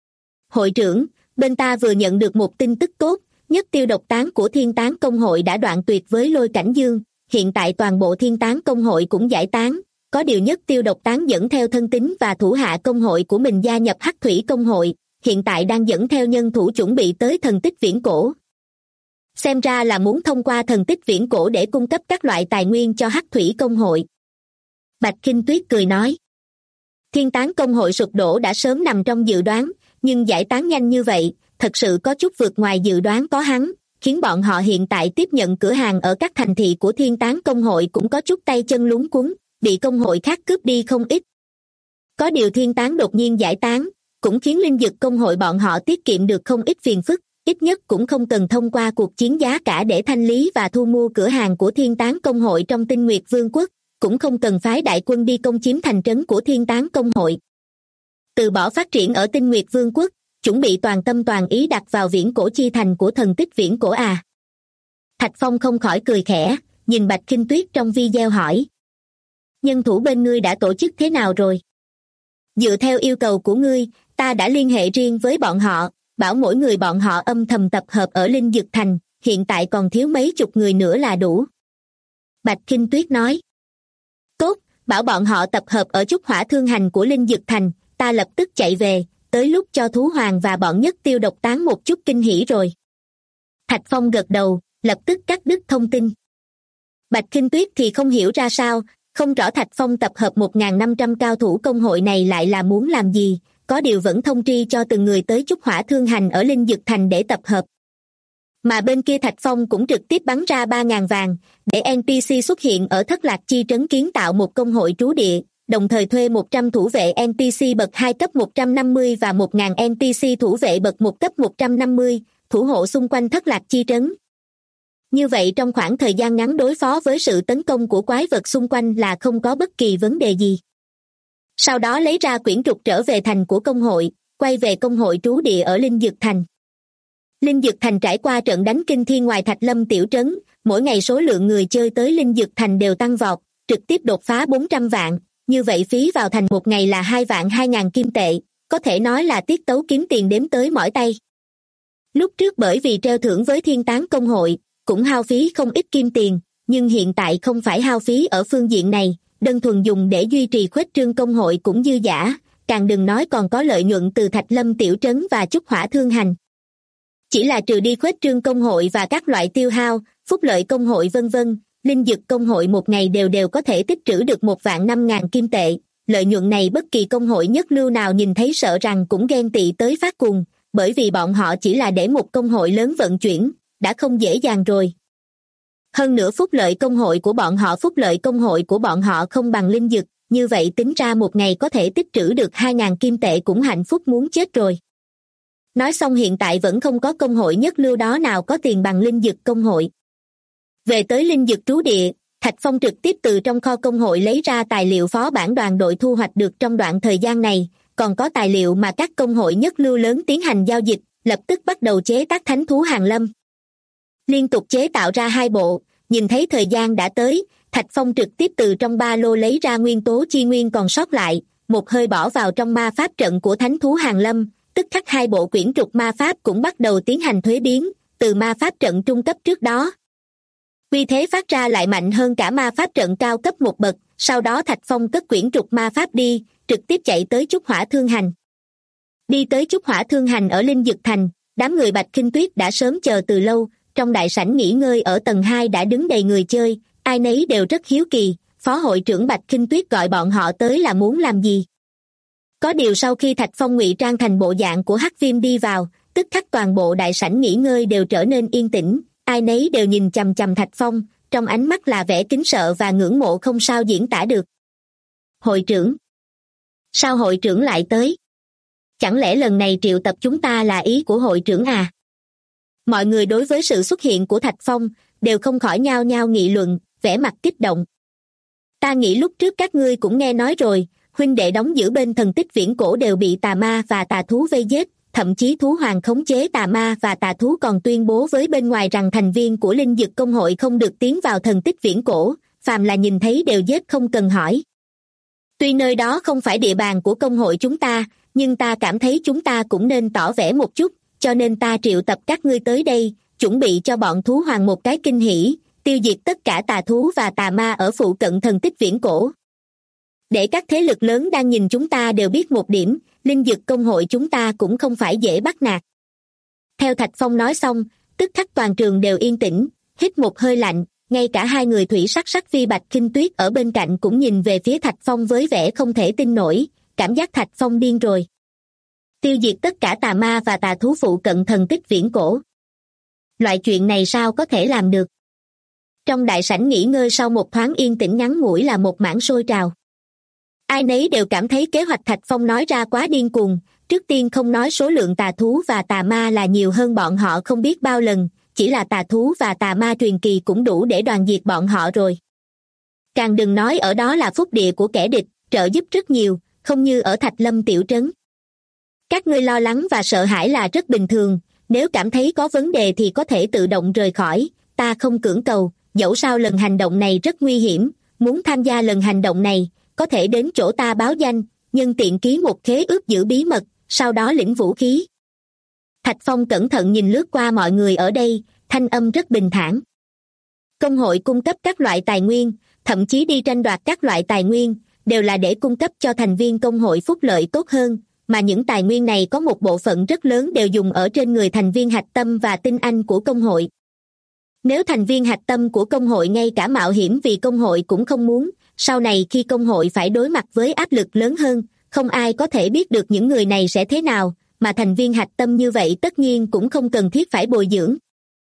Hội trưởng, bên ta vừa nhận được một tin tức tốt, nhất tiêu độc tán của Thiên Tán Công hội đã đoạn tuyệt với Lôi Cảnh Dương, hiện tại toàn bộ Thiên Tán Công hội cũng giải tán, có điều nhất tiêu độc tán dẫn theo thân tín và thủ hạ công hội của mình gia nhập Hắc Thủy Công hội, hiện tại đang dẫn theo nhân thủ chuẩn bị tới thần tích viễn cổ. Xem ra là muốn thông qua thần tích viễn cổ để cung cấp các loại tài nguyên cho Hắc Thủy Công hội. Bạch Khinh Tuyết cười nói. Thiên Tán Công hội sụp đổ đã sớm nằm trong dự đoán, nhưng giải tán nhanh như vậy, thật sự có chút vượt ngoài dự đoán có hắn, khiến bọn họ hiện tại tiếp nhận cửa hàng ở các thành thị của Thiên Tán Công hội cũng có chút tay chân luống cuống, bị công hội khác cướp đi không ít. Có điều Thiên Tán đột nhiên giải tán, cũng khiến linh dực công hội bọn họ tiết kiệm được không ít phiền phức, ít nhất cũng không cần thông qua cuộc chiến giá cả để thanh lý và thu mua cửa hàng của Thiên Tán Công hội trong Tinh Nguyệt Vương quốc, cũng không cần phái đại quân đi công chiếm thành trấn của Thiên Tán Công hội. Từ bỏ phát triển ở Tinh Nguyệt Vương quốc, chuẩn bị toàn tâm toàn ý đặt vào viễn cổ chi thành của thần tích viễn cổ à. Thạch Phong không khỏi cười khẽ, nhìn Bạch Khinh Tuyết trong video hỏi. Nhân thủ bên ngươi đã tổ chức thế nào rồi? Dựa theo yêu cầu của ngươi, ta đã liên hệ riêng với bọn họ, bảo mỗi người bọn họ âm thầm tập hợp ở Linh Dực Thành, hiện tại còn thiếu mấy chục người nữa là đủ. Bạch Khinh Tuyết nói. Tốt, bảo bọn họ tập hợp ở Chúc Hỏa Thương Hành của Linh Dực Thành, ta lập tức chạy về, tới lúc cho Thú Hoàng và bọn nhất tiêu độc tán một chút kinh hỉ rồi. Thạch Phong gật đầu, lập tức cắt đứt thông tin. Bạch Khinh Tuyết thì không hiểu ra sao, không rõ Thạch Phong tập hợp 1.500 cao thủ công hội này lại là muốn làm gì, có điều vẫn thông tri cho từng người tới Chúc Hỏa Thương Hành ở Linh Dực Thành để tập hợp. Mà bên kia Thạch Phong cũng trực tiếp bắn ra 3.000 vàng, để NPC xuất hiện ở Thất Lạc Chi trấn kiến tạo một công hội trú địa, đồng thời thuê 100 thủ vệ NPC bậc 2 cấp 150 và 1.000 NPC thủ vệ bậc 1 cấp 150, thủ hộ xung quanh Thất Lạc Chi trấn. Như vậy trong khoảng thời gian ngắn đối phó với sự tấn công của quái vật xung quanh là không có bất kỳ vấn đề gì. Sau đó lấy ra quyển trục trở về thành của công hội, quay về công hội trú địa ở Linh Dực Thành. Linh Dực Thành trải qua trận đánh kinh thiên ngoài Thạch Lâm tiểu trấn, mỗi ngày số lượng người chơi tới Linh Dực Thành đều tăng vọt, trực tiếp đột phá 400 vạn, như vậy phí vào thành một ngày là 2 vạn 2.000 kim tệ, có thể nói là tiết tấu kiếm tiền đếm tới mỏi tay. Lúc trước bởi vì treo thưởng với thiên tán công hội, cũng hao phí không ít kim tiền, nhưng hiện tại không phải hao phí ở phương diện này, đơn thuần dùng để duy trì khuếch trương công hội cũng dư dả, càng đừng nói còn có lợi nhuận từ Thạch Lâm tiểu trấn và Chúc Hỏa Thương Hành. Chỉ là trừ đi khuếch trương công hội và các loại tiêu hao, phúc lợi công hội vân vân, Linh Dực công hội một ngày đều có thể tích trữ được 1 vạn 5.000 kim tệ. Lợi nhuận này bất kỳ công hội nhất lưu nào nhìn thấy sợ rằng cũng ghen tị tới phát cuồng, bởi vì bọn họ chỉ là để một công hội lớn vận chuyển, đã không dễ dàng rồi. Hơn nữa phúc lợi công hội của bọn họ không bằng Linh Dực, như vậy tính ra một ngày có thể tích trữ được 2.000 kim tệ cũng hạnh phúc muốn chết rồi. Nói xong hiện tại vẫn không có công hội nhất lưu đó nào có tiền bằng Linh Dực công hội. Về tới Linh Dực trú địa, Thạch Phong trực tiếp từ trong kho công hội lấy ra tài liệu phó bản đoàn đội thu hoạch được trong đoạn thời gian này, còn có tài liệu mà các công hội nhất lưu lớn tiến hành giao dịch, lập tức bắt đầu chế tác thánh thú hàng lâm. Liên tục chế tạo ra 2 bộ, nhìn thấy thời gian đã tới, Thạch Phong trực tiếp từ trong ba lô lấy ra nguyên tố chi nguyên còn sót lại, một hơi bỏ vào trong ma pháp trận của thánh thú hàng lâm, tức khắc 2 bộ quyển trục ma pháp cũng bắt đầu tiến hành thuế biến, từ ma pháp trận trung cấp trước đó. Uy thế phát ra lại mạnh hơn cả ma pháp trận cao cấp một bậc, sau đó Thạch Phong cất quyển trục ma pháp đi, trực tiếp chạy tới Chúc Hỏa Thương Hành. Đi tới Chúc Hỏa Thương Hành ở Linh Dực Thành, đám người Bạch Khinh Tuyết đã sớm chờ từ lâu, trong đại sảnh nghỉ ngơi ở tầng 2 đã đứng đầy người chơi, ai nấy đều rất hiếu kỳ, phó hội trưởng Bạch Khinh Tuyết gọi bọn họ tới là muốn làm gì. Có điều sau khi Thạch Phong ngụy trang thành bộ dạng của Hắc Viêm đi vào, tức khắc toàn bộ đại sảnh nghỉ ngơi đều trở nên yên tĩnh, ai nấy đều nhìn chằm chằm Thạch Phong, trong ánh mắt là vẻ kính sợ và ngưỡng mộ không sao diễn tả được. Hội trưởng? Sao hội trưởng lại tới? Chẳng lẽ lần này triệu tập chúng ta là ý của hội trưởng à? Mọi người đối với sự xuất hiện của Thạch Phong đều không khỏi nhao nhao nghị luận, vẻ mặt kích động. Ta nghĩ lúc trước các ngươi cũng nghe nói rồi, huynh đệ đóng giữ bên thần tích viễn cổ đều bị tà ma và tà thú vây giết, thậm chí thú hoàng khống chế tà ma và tà thú còn tuyên bố với bên ngoài rằng thành viên của Linh Dực công hội không được tiến vào thần tích viễn cổ, phàm là nhìn thấy đều giết không cần hỏi. Tuy nơi đó không phải địa bàn của công hội chúng ta, nhưng ta cảm thấy chúng ta cũng nên tỏ vẻ một chút, cho nên ta triệu tập các ngươi tới đây, chuẩn bị cho bọn thú hoàng một cái kinh hỉ, tiêu diệt tất cả tà thú và tà ma ở phụ cận thần tích viễn cổ. Để các thế lực lớn đang nhìn chúng ta đều biết một điểm, Linh Dực công hội chúng ta cũng không phải dễ bắt nạt. Theo Thạch Phong nói xong, tức khắc toàn trường đều yên tĩnh, hít một hơi lạnh, ngay cả 2 người thủy sắc sắc phi Bạch Khinh Tuyết ở bên cạnh cũng nhìn về phía Thạch Phong với vẻ không thể tin nổi, cảm giác Thạch Phong điên rồi. Tiêu diệt tất cả tà ma và tà thú phụ cận thần tích viễn cổ. Loại chuyện này sao có thể làm được? Trong đại sảnh nghỉ ngơi sau một thoáng yên tĩnh ngắn ngủi là một mảng sôi trào. Ai nấy đều cảm thấy kế hoạch Thạch Phong nói ra quá điên cuồng, trước tiên không nói số lượng tà thú và tà ma là nhiều hơn bọn họ không biết bao lần, chỉ là tà thú và tà ma truyền kỳ cũng đủ để đoàn diệt bọn họ rồi. Càng đừng nói ở đó là phúc địa của kẻ địch, trợ giúp rất nhiều, không như ở Thạch Lâm tiểu trấn. Các ngươi lo lắng và sợ hãi là rất bình thường, nếu cảm thấy có vấn đề thì có thể tự động rời khỏi, ta không cưỡng cầu, dẫu sao lần hành động này rất nguy hiểm, muốn tham gia lần hành động này, có thể đến chỗ ta báo danh, nhân tiện ký một khế ước giữ bí mật, sau đó lĩnh vũ khí. Thạch Phong cẩn thận nhìn lướt qua mọi người ở đây, thanh âm rất bình thản. Công hội cung cấp các loại tài nguyên, thậm chí đi tranh đoạt các loại tài nguyên, đều là để cung cấp cho thành viên công hội phúc lợi tốt hơn, mà những tài nguyên này có một bộ phận rất lớn đều dùng ở trên người thành viên hạch tâm và tinh anh của công hội. Nếu thành viên hạch tâm của công hội ngay cả mạo hiểm vì công hội cũng không muốn, sau này khi công hội phải đối mặt với áp lực lớn hơn, không ai có thể biết được những người này sẽ thế nào, mà thành viên hạch tâm như vậy tất nhiên cũng không cần thiết phải bồi dưỡng.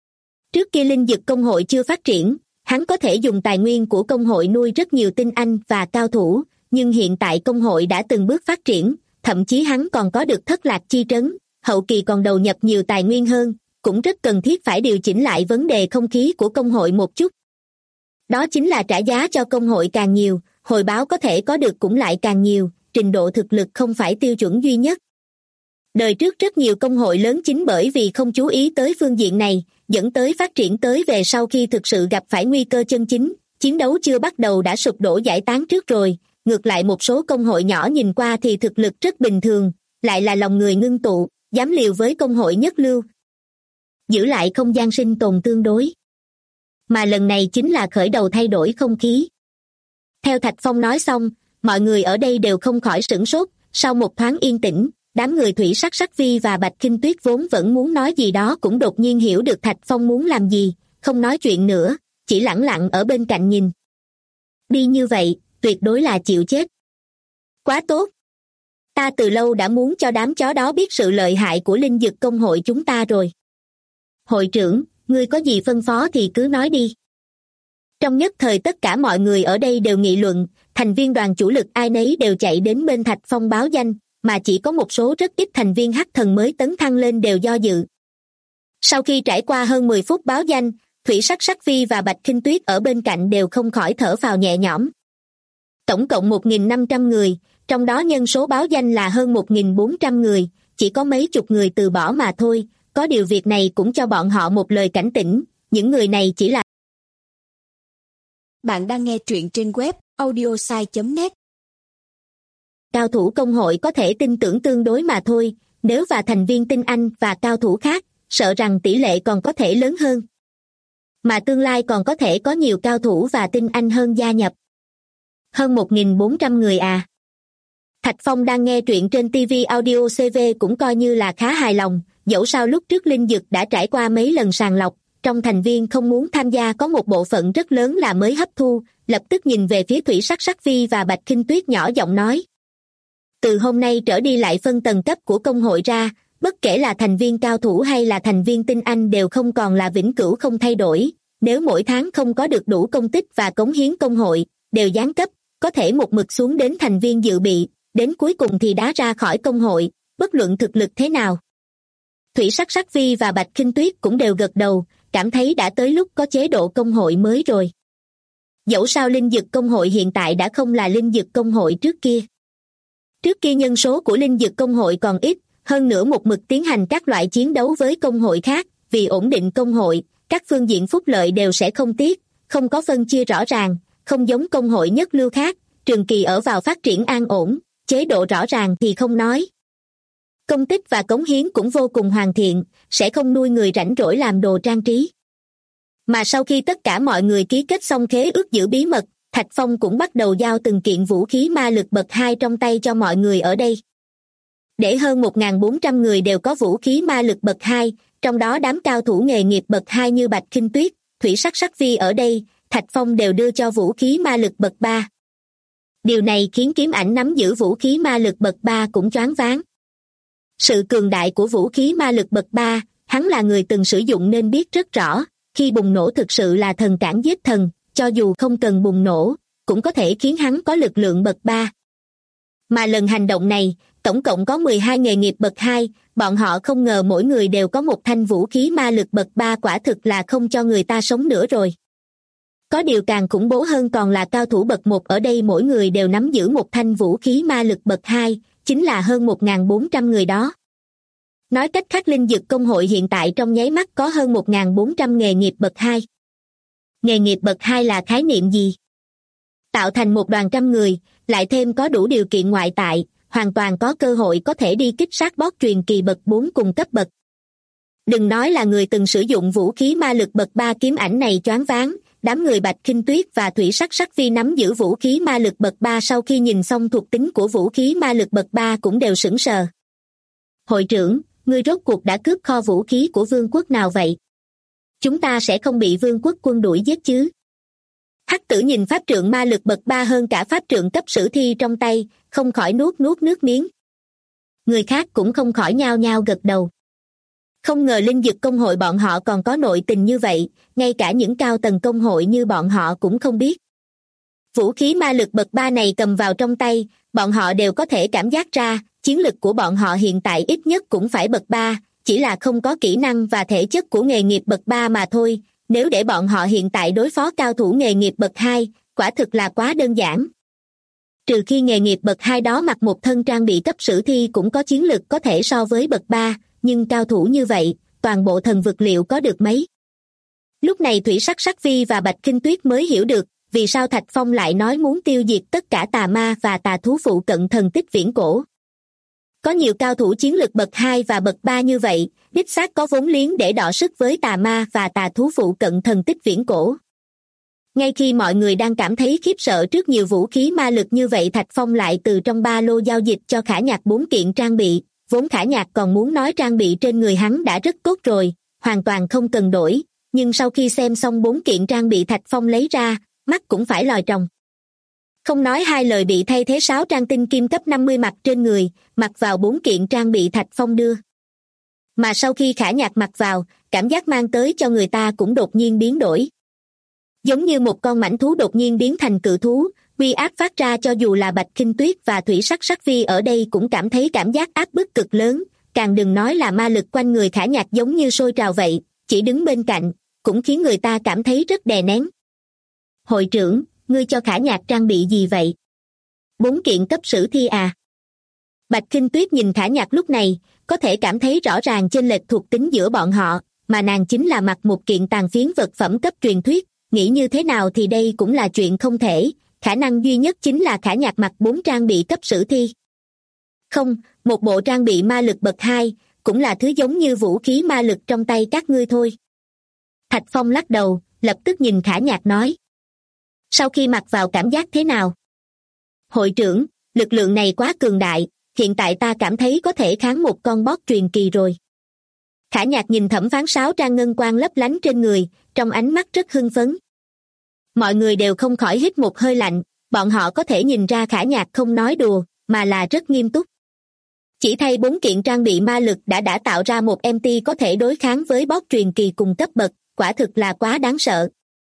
Trước kia linh dực công hội chưa phát triển, hắn có thể dùng tài nguyên của công hội nuôi rất nhiều tinh anh và cao thủ, nhưng hiện tại công hội đã từng bước phát triển, thậm chí hắn còn có được thất lạc chi trấn, hậu kỳ còn đầu nhập nhiều tài nguyên hơn, cũng rất cần thiết phải điều chỉnh lại vấn đề không khí của công hội một chút. Đó chính là trả giá cho công hội càng nhiều, hồi báo có thể có được cũng lại càng nhiều, trình độ thực lực không phải tiêu chuẩn duy nhất. Đời trước rất nhiều công hội lớn chính bởi vì không chú ý tới phương diện này, dẫn tới phát triển tới về sau khi thực sự gặp phải nguy cơ chân chính, chiến đấu chưa bắt đầu đã sụp đổ giải tán trước rồi, ngược lại một số công hội nhỏ nhìn qua thì thực lực rất bình thường, lại là lòng người ngưng tụ, dám liều với công hội nhất lưu. Giữ lại không gian sinh tồn tương đối. Mà lần này chính là khởi đầu thay đổi không khí. Theo Thạch Phong nói xong, mọi người ở đây đều không khỏi sửng sốt, sau một thoáng yên tĩnh, đám người Thủy Sắc Sắc Vi và Bạch Kinh Tuyết vốn vẫn muốn nói gì đó cũng đột nhiên hiểu được Thạch Phong muốn làm gì, không nói chuyện nữa, chỉ lẳng lặng ở bên cạnh nhìn. Đi như vậy, tuyệt đối là chịu chết. Quá tốt. Ta từ lâu đã muốn cho đám chó đó biết sự lợi hại của linh dực công hội chúng ta rồi. Hội trưởng, ngươi có gì phân phó thì cứ nói đi. Trong nhất thời tất cả mọi người ở đây đều nghị luận, thành viên đoàn chủ lực ai nấy đều chạy đến bên Thạch Phong báo danh, mà chỉ có một số rất ít thành viên hắc thần mới tấn thăng lên đều do dự. Sau khi trải qua hơn 10 phút báo danh, Thủy Sắc Sắc Vi và Bạch Kinh Tuyết ở bên cạnh đều không khỏi thở phào nhẹ nhõm. Tổng cộng 1.500 người, trong đó nhân số báo danh là hơn 1.400 người, chỉ có mấy chục người từ bỏ mà thôi, có điều việc này cũng cho bọn họ một lời cảnh tỉnh, những người này chỉ là... Bạn đang nghe truyện trên web audiosai.net. Cao thủ công hội có thể tin tưởng tương đối mà thôi, nếu và thành viên tinh anh và cao thủ khác, sợ rằng tỷ lệ còn có thể lớn hơn. Mà tương lai còn có thể có nhiều cao thủ và tinh anh hơn gia nhập. Hơn 1.400 người à. Thạch Phong đang nghe truyện trên TV Audio CV cũng coi như là khá hài lòng, dẫu sao lúc trước linh dực đã trải qua mấy lần sàng lọc, trong thành viên không muốn tham gia có một bộ phận rất lớn là mới hấp thu, lập tức nhìn về phía Thủy Sắc Sắc Vi và Bạch Kinh Tuyết nhỏ giọng nói. Từ hôm nay trở đi lại phân tầng cấp của công hội ra, bất kể là thành viên cao thủ hay là thành viên tinh anh đều không còn là vĩnh cửu không thay đổi, nếu mỗi tháng không có được đủ công tích và cống hiến công hội, đều giáng cấp, có thể một mực xuống đến thành viên dự bị, đến cuối cùng thì đá ra khỏi công hội, bất luận thực lực thế nào. Thủy Sắc Sắc Vi và Bạch Kinh Tuyết cũng đều gật đầu, cảm thấy đã tới lúc có chế độ công hội mới rồi. Dẫu sao linh dực công hội hiện tại đã không là linh dực công hội trước kia. Trước kia nhân số của linh dực công hội còn ít, hơn nữa một mực tiến hành các loại chiến đấu với công hội khác, vì ổn định công hội, các phương diện phúc lợi đều sẽ không tiếc, không có phân chia rõ ràng, không giống công hội nhất lưu khác, trường kỳ ở vào phát triển an ổn, chế độ rõ ràng thì không nói. Công tích và cống hiến cũng vô cùng hoàn thiện, sẽ không nuôi người rảnh rỗi làm đồ trang trí. Mà sau khi tất cả mọi người ký kết xong khế ước giữ bí mật, Thạch Phong cũng bắt đầu giao từng kiện vũ khí ma lực bậc 2 trong tay cho mọi người ở đây. Để hơn 1.400 người đều có vũ khí ma lực bậc 2, trong đó đám cao thủ nghề nghiệp bậc 2 như Bạch Kinh Tuyết, Thủy Sắc Sắc Vi ở đây, Thạch Phong đều đưa cho vũ khí ma lực bậc 3. Điều này khiến Kiếm Ảnh nắm giữ vũ khí ma lực bậc 3 cũng choáng váng. Sự cường đại của vũ khí ma lực bậc 3, hắn là người từng sử dụng nên biết rất rõ, khi bùng nổ thực sự là thần cản giết thần, cho dù không cần bùng nổ, cũng có thể khiến hắn có lực lượng bậc 3. Mà lần hành động này, tổng cộng có 12 nghề nghiệp bậc 2, bọn họ không ngờ mỗi người đều có một thanh vũ khí ma lực bậc 3, quả thực là không cho người ta sống nữa rồi. Có điều càng khủng bố hơn còn là cao thủ bậc 1 ở đây mỗi người đều nắm giữ một thanh vũ khí ma lực bậc 2, chính là hơn 1.400 người đó. Nói cách khác linh dực công hội hiện tại trong nháy mắt có hơn 1.400 nghề nghiệp bậc 2. Nghề nghiệp bậc 2 là khái niệm gì? Tạo thành một đoàn trăm người, lại thêm có đủ điều kiện ngoại tại, hoàn toàn có cơ hội có thể đi kích sát boss truyền kỳ bậc 4 cùng cấp bậc. Đừng nói là người từng sử dụng vũ khí ma lực bậc 3 Kiếm Ảnh này choáng váng, đám người Bạch Kinh Tuyết và Thủy Sắc Sắc Vi nắm giữ vũ khí ma lực bậc 3 sau khi nhìn xong thuộc tính của vũ khí ma lực bậc 3 cũng đều sửng sờ. Hội trưởng, ngươi rốt cuộc đã cướp kho vũ khí của vương quốc nào vậy? Chúng ta sẽ không bị vương quốc quân đuổi giết chứ? Hắc Tử nhìn pháp trượng ma lực bậc 3 hơn cả pháp trượng cấp sử thi trong tay, không khỏi nuốt nước miếng. Người khác cũng không khỏi nhao nhao gật đầu. Không ngờ linh dực công hội bọn họ còn có nội tình như vậy, ngay cả những cao tầng công hội như bọn họ cũng không biết. Vũ khí ma lực bậc 3 này cầm vào trong tay, bọn họ đều có thể cảm giác ra, chiến lực của bọn họ hiện tại ít nhất cũng phải bậc 3, chỉ là không có kỹ năng và thể chất của nghề nghiệp bậc 3 mà thôi. Nếu để bọn họ hiện tại đối phó cao thủ nghề nghiệp bậc 2, quả thực là quá đơn giản. Trừ khi nghề nghiệp bậc 2 đó mặc một thân trang bị cấp sử thi cũng có chiến lực có thể so với bậc 3, nhưng cao thủ như vậy, toàn bộ thần vực liệu có được mấy. Lúc này Thủy Sắc Sắc Vi và Bạch Kinh Tuyết mới hiểu được, vì sao Thạch Phong lại nói muốn tiêu diệt tất cả tà ma và tà thú phụ cận thần tích viễn cổ. Có nhiều cao thủ chiến lực bậc 2 và bậc 3 như vậy, đích xác có vốn liếng để đọ sức với tà ma và tà thú phụ cận thần tích viễn cổ. Ngay khi mọi người đang cảm thấy khiếp sợ trước nhiều vũ khí ma lực như vậy, Thạch Phong lại từ trong ba lô giao dịch cho Khả Nhạc 4 kiện trang bị, vốn Khả Nhạc còn muốn nói trang bị trên người hắn đã rất tốt rồi, hoàn toàn không cần đổi, nhưng sau khi xem xong 4 kiện trang bị Thạch Phong lấy ra, mắt cũng phải lòi tròng. Không nói hai lời bị thay thế 6 trang tinh kim cấp 50 mặc trên người, mặc vào 4 kiện trang bị Thạch Phong đưa. Mà sau khi Khả Nhạc mặc vào, cảm giác mang tới cho người ta cũng đột nhiên biến đổi. Giống như một con mãnh thú đột nhiên biến thành cự thú, uy áp phát ra cho dù là Bạch Kinh Tuyết và Thủy Sắc Sắc Vi ở đây cũng cảm thấy cảm giác áp bức cực lớn, càng đừng nói là ma lực quanh người Khả Nhạc giống như sôi trào vậy, chỉ đứng bên cạnh, cũng khiến người ta cảm thấy rất đè nén. Hội trưởng, ngươi cho Khả Nhạc trang bị gì vậy? 4 kiện cấp sử thi à? Bạch Kinh Tuyết nhìn Khả Nhạc lúc này, có thể cảm thấy rõ ràng chênh lệch thuộc tính giữa bọn họ, mà nàng chính là mặc một kiện tàn phiến vật phẩm cấp truyền thuyết, nghĩ như thế nào thì đây cũng là chuyện không thể, khả năng duy nhất chính là Khả Nhạc mặc 4 trang bị cấp sử thi. Không, một bộ trang bị ma lực bậc 2, cũng là thứ giống như vũ khí ma lực trong tay các ngươi thôi. Thạch Phong lắc đầu, lập tức nhìn Khả Nhạc nói. Sau khi mặc vào cảm giác thế nào? Hội trưởng, lực lượng này quá cường đại, hiện tại ta cảm thấy có thể kháng một con boss truyền kỳ rồi. Khả Nhạc nhìn Thẩm Phán 6 trang ngân quang lấp lánh trên người, trong ánh mắt rất hưng phấn. Mọi người đều không khỏi hít một hơi lạnh, bọn họ có thể nhìn ra Khả Nhạc không nói đùa, mà là rất nghiêm túc. Chỉ thay 4 kiện trang bị ma lực đã tạo ra một MT có thể đối kháng với boss truyền kỳ cùng cấp bậc, quả thực là quá đáng sợ.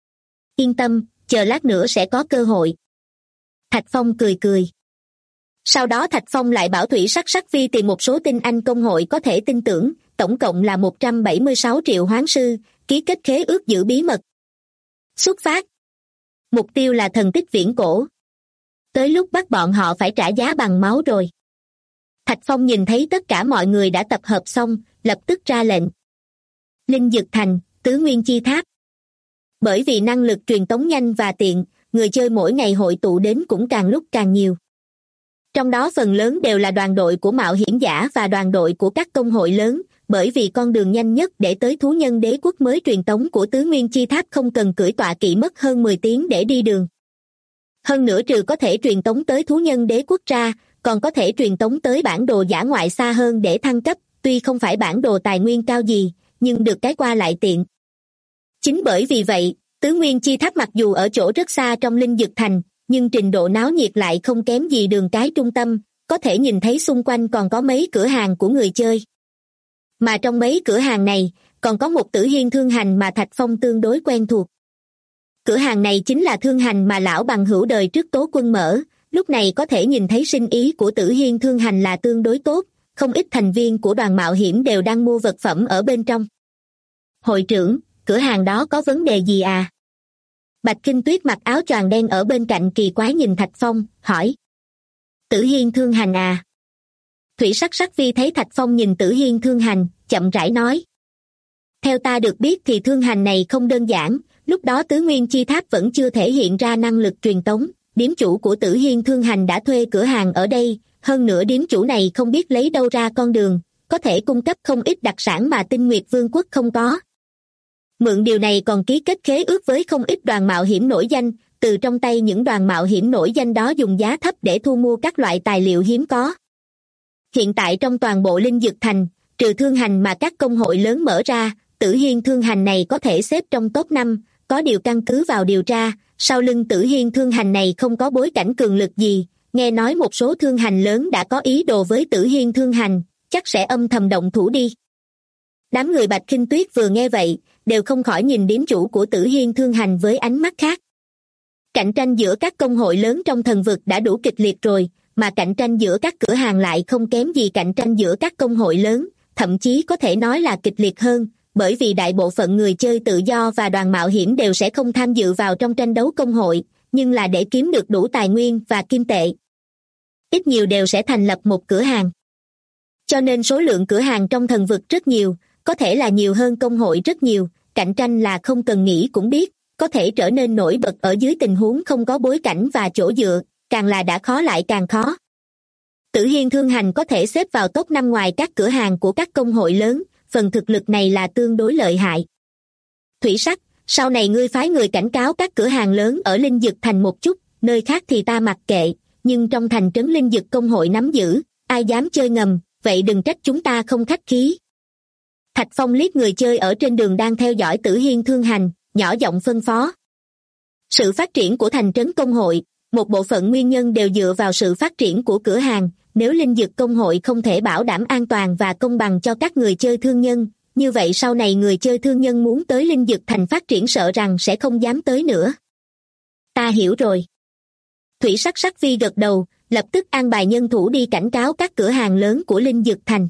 Yên tâm, chờ lát nữa sẽ có cơ hội. Thạch Phong cười cười. Sau đó Thạch Phong lại bảo Thủy Sắc Sắc Vi tìm một số tinh anh công hội có thể tin tưởng, tổng cộng là 176 triệu hoán sư, ký kết khế ước giữ bí mật. Xuất phát. Mục tiêu là thần tích viễn cổ. Tới lúc bắt bọn họ phải trả giá bằng máu rồi. Thạch Phong nhìn thấy tất cả mọi người đã tập hợp xong, lập tức ra lệnh. Linh Dực Thành, Tứ Nguyên Chi Tháp. Bởi vì năng lực truyền tống nhanh và tiện, người chơi mỗi ngày hội tụ đến cũng càng lúc càng nhiều. Trong đó phần lớn đều là đoàn đội của mạo hiểm giả và đoàn đội của các công hội lớn, bởi vì con đường nhanh nhất để tới thú nhân đế quốc mới truyền tống của Tứ Nguyên Chi Tháp không cần cưỡi tọa kỵ mất hơn 10 tiếng để đi đường. Hơn nữa trừ có thể truyền tống tới thú nhân đế quốc ra, còn có thể truyền tống tới bản đồ dã ngoại xa hơn để thăng cấp, tuy không phải bản đồ tài nguyên cao gì, nhưng được cái qua lại tiện. Chính bởi vì vậy, Tứ Nguyên Chi Tháp mặc dù ở chỗ rất xa trong Linh Dực Thành, nhưng trình độ náo nhiệt lại không kém gì đường cái trung tâm, có thể nhìn thấy xung quanh còn có mấy cửa hàng của người chơi. Mà trong mấy cửa hàng này, còn có một Tử Hiên thương hành mà Thạch Phong tương đối quen thuộc. Cửa hàng này chính là thương hành mà lão bằng hữu đời trước Tố Quân mở, lúc này có thể nhìn thấy sinh ý của Tử Hiên thương hành là tương đối tốt, không ít thành viên của đoàn mạo hiểm đều đang mua vật phẩm ở bên trong. Hội trưởng, cửa hàng đó có vấn đề gì à? Bạch Kinh Tuyết mặc áo choàng đen ở bên cạnh kỳ quái nhìn Thạch Phong, hỏi. Tử Hiên thương hành à? Thủy Sắc Sắc Vi thấy Thạch Phong nhìn Tử Hiên thương hành, chậm rãi nói. Theo ta được biết thì thương hành này không đơn giản, lúc đó Tứ Nguyên Chi Tháp vẫn chưa thể hiện ra năng lực truyền tống, điếm chủ của Tử Hiên thương hành đã thuê cửa hàng ở đây, hơn nữa điếm chủ này không biết lấy đâu ra con đường, có thể cung cấp không ít đặc sản mà Tinh Nguyệt Vương quốc không có. Mượn điều này còn ký kết khế ước với không ít đoàn mạo hiểm nổi danh, từ trong tay những đoàn mạo hiểm nổi danh đó dùng giá thấp để thu mua các loại tài liệu hiếm có. Hiện tại trong toàn bộ Linh Dực Thành, trừ thương hành mà các công hội lớn mở ra, Tử Hiên thương hành này có thể xếp trong top 5, có điều căn cứ vào điều tra, sau lưng Tử Hiên thương hành này không có bối cảnh cường lực gì, nghe nói một số thương hành lớn đã có ý đồ với Tử Hiên thương hành, chắc sẽ âm thầm động thủ đi. Đám người Bạch Khinh Tuyết vừa nghe vậy, đều không khỏi nhìn điếm chủ của Tử Hiên Thương Hành với ánh mắt khác. Cạnh tranh giữa các công hội lớn trong thần vực đã đủ kịch liệt rồi, mà cạnh tranh giữa các cửa hàng lại không kém gì cạnh tranh giữa các công hội lớn, thậm chí có thể nói là kịch liệt hơn, bởi vì đại bộ phận người chơi tự do và đoàn mạo hiểm đều sẽ không tham dự vào trong tranh đấu công hội, nhưng là để kiếm được đủ tài nguyên và kim tệ. Ít nhiều đều sẽ thành lập một cửa hàng. Cho nên số lượng cửa hàng trong thần vực rất nhiều, có thể là nhiều hơn công hội rất nhiều, cạnh tranh là không cần nghĩ cũng biết, có thể trở nên nổi bật ở dưới tình huống không có bối cảnh và chỗ dựa, càng là đã khó lại càng khó. Tử Hiên Thương Hành có thể xếp vào top 5 ngoài các cửa hàng của các công hội lớn, phần thực lực này là tương đối lợi hại. Thủy Sắc, sau này ngươi phái người cảnh cáo các cửa hàng lớn ở Linh Dực Thành một chút, nơi khác thì ta mặc kệ, nhưng trong thành trấn Linh Dực công hội nắm giữ, ai dám chơi ngầm, vậy đừng trách chúng ta không khách khí. Thạch Phong liếc người chơi ở trên đường đang theo dõi Tử Hiên Thương Hành, nhỏ giọng phân phó. Sự phát triển của thành trấn công hội, một bộ phận nguyên nhân đều dựa vào sự phát triển của cửa hàng, nếu Linh Dực công hội không thể bảo đảm an toàn và công bằng cho các người chơi thương nhân, như vậy sau này người chơi thương nhân muốn tới Linh Dực Thành phát triển sợ rằng sẽ không dám tới nữa. Ta hiểu rồi. Thủy Sắc Sắc Vi gật đầu, lập tức an bài nhân thủ đi cảnh cáo các cửa hàng lớn của Linh Dực Thành.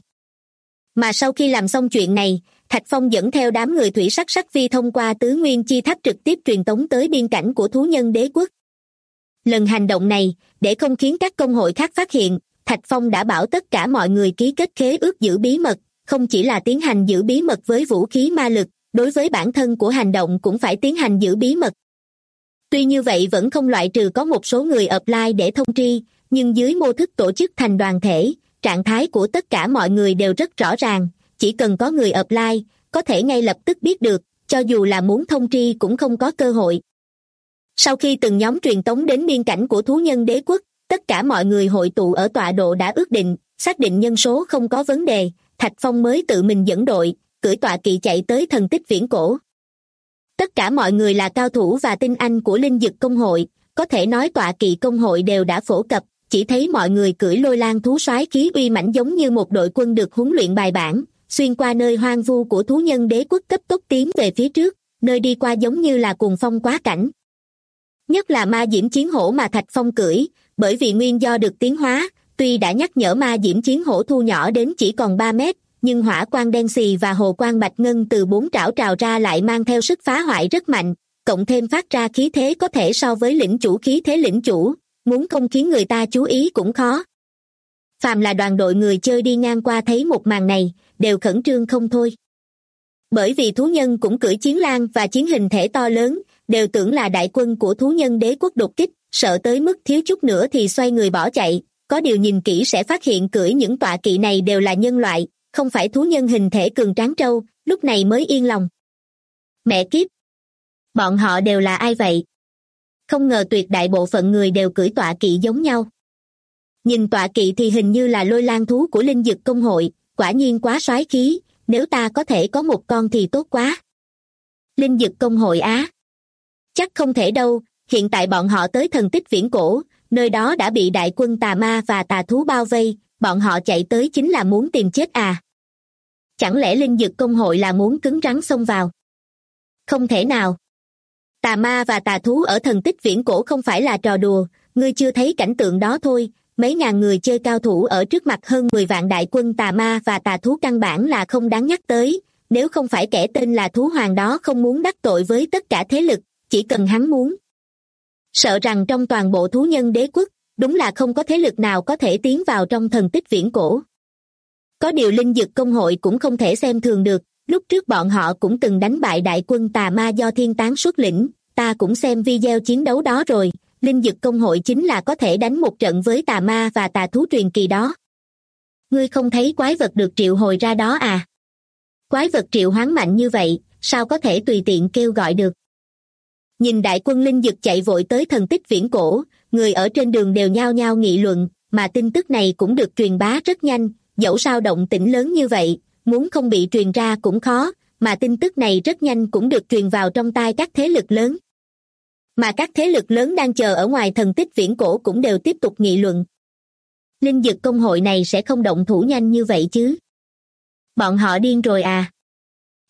Mà sau khi làm xong chuyện này, Thạch Phong dẫn theo đám người Thủy Sắc Sắc Vi thông qua Tứ Nguyên Chi Tháp trực tiếp truyền tống tới biên cảnh của thú nhân đế quốc. Lần hành động này, để không khiến các công hội khác phát hiện, Thạch Phong đã bảo tất cả mọi người ký kết khế ước giữ bí mật, không chỉ là tiến hành giữ bí mật với vũ khí ma lực, đối với bản thân của hành động cũng phải tiến hành giữ bí mật. Tuy như vậy vẫn không loại trừ có một số người apply để thông tri, nhưng dưới mô thức tổ chức thành đoàn thể, trạng thái của tất cả mọi người đều rất rõ ràng, chỉ cần có người apply, có thể ngay lập tức biết được, cho dù là muốn thông tri cũng không có cơ hội. Sau khi từng nhóm truyền tống đến biên cảnh của thú nhân đế quốc, tất cả mọi người hội tụ ở tọa độ đã ước định, xác định nhân số không có vấn đề, Thạch Phong mới tự mình dẫn đội, cưỡi tọa kỵ chạy tới thần tích viễn cổ. Tất cả mọi người là cao thủ và tinh anh của Linh Dực công hội, có thể nói tọa kỵ công hội đều đã phổ cập, chỉ thấy mọi người cưỡi lôi lang thú soái khí uy mãnh giống như một đội quân được huấn luyện bài bản, xuyên qua nơi hoang vu của thú nhân đế quốc cấp tốc tiến về phía trước, nơi đi qua giống như là cuồng phong quá cảnh. Nhất là ma diễm chiến hổ mà Thạch Phong cưỡi, bởi vì nguyên do được tiến hóa, tuy đã nhắc nhở ma diễm chiến hổ thu nhỏ đến chỉ còn 3 mét, nhưng hỏa quang đen xì và hồ quang bạch ngân từ 4 trảo trào ra lại mang theo sức phá hoại rất mạnh, cộng thêm phát ra khí thế có thể so với lĩnh chủ khí thế lĩnh chủ, muốn không khiến người ta chú ý cũng khó. Phàm là đoàn đội người chơi đi ngang qua thấy một màn này, đều khẩn trương không thôi. Bởi vì thú nhân cũng cưỡi chiến lang và chiến hình thể to lớn, đều tưởng là đại quân của thú nhân đế quốc đột kích, sợ tới mức thiếu chút nữa thì xoay người bỏ chạy, có điều nhìn kỹ sẽ phát hiện cưỡi những tọa kỵ này đều là nhân loại, không phải thú nhân hình thể cường tráng trâu, lúc này mới yên lòng. Mẹ kiếp! Bọn họ đều là ai vậy? Không ngờ tuyệt đại bộ phận người đều cưỡi tọa kỵ giống nhau. Nhìn tọa kỵ thì hình như là lôi lang thú của Linh Dực công hội, quả nhiên quá soái khí, nếu ta có thể có một con thì tốt quá. Linh Dực công hội á? Chắc không thể đâu, hiện tại bọn họ tới thần tích viễn cổ, nơi đó đã bị đại quân tà ma và tà thú bao vây, bọn họ chạy tới chính là muốn tìm chết à? Chẳng lẽ Linh Dực công hội là muốn cứng rắn xông vào? Không thể nào. Tà ma và tà thú ở thần tích viễn cổ không phải là trò đùa, ngươi chưa thấy cảnh tượng đó thôi, mấy ngàn người chơi cao thủ ở trước mặt hơn 10 vạn đại quân tà ma và tà thú căn bản là không đáng nhắc tới, nếu không phải kẻ tên là thú hoàng đó không muốn đắc tội với tất cả thế lực, chỉ cần hắn muốn. Sợ rằng trong toàn bộ thú nhân đế quốc, đúng là không có thế lực nào có thể tiến vào trong thần tích viễn cổ. Có điều Linh Dực công hội cũng không thể xem thường được, lúc trước bọn họ cũng từng đánh bại đại quân tà ma do Thiên Tán xuất lĩnh, ta cũng xem video chiến đấu đó rồi, Linh Dực công hội chính là có thể đánh một trận với tà ma và tà thú truyền kỳ đó. Ngươi không thấy quái vật được triệu hồi ra đó à? Quái vật triệu hoán mạnh như vậy, sao có thể tùy tiện kêu gọi được? Nhìn đại quân Linh Dực chạy vội tới thần tích viễn cổ, người ở trên đường đều nhao nhao nghị luận, mà tin tức này cũng được truyền bá rất nhanh, dẫu sao động tĩnh lớn như vậy, muốn không bị truyền ra cũng khó, mà tin tức này rất nhanh cũng được truyền vào trong tai các thế lực lớn. Mà các thế lực lớn đang chờ ở ngoài thần tích viễn cổ cũng đều tiếp tục nghị luận. Linh Dực công hội này sẽ không động thủ nhanh như vậy chứ? Bọn họ điên rồi à?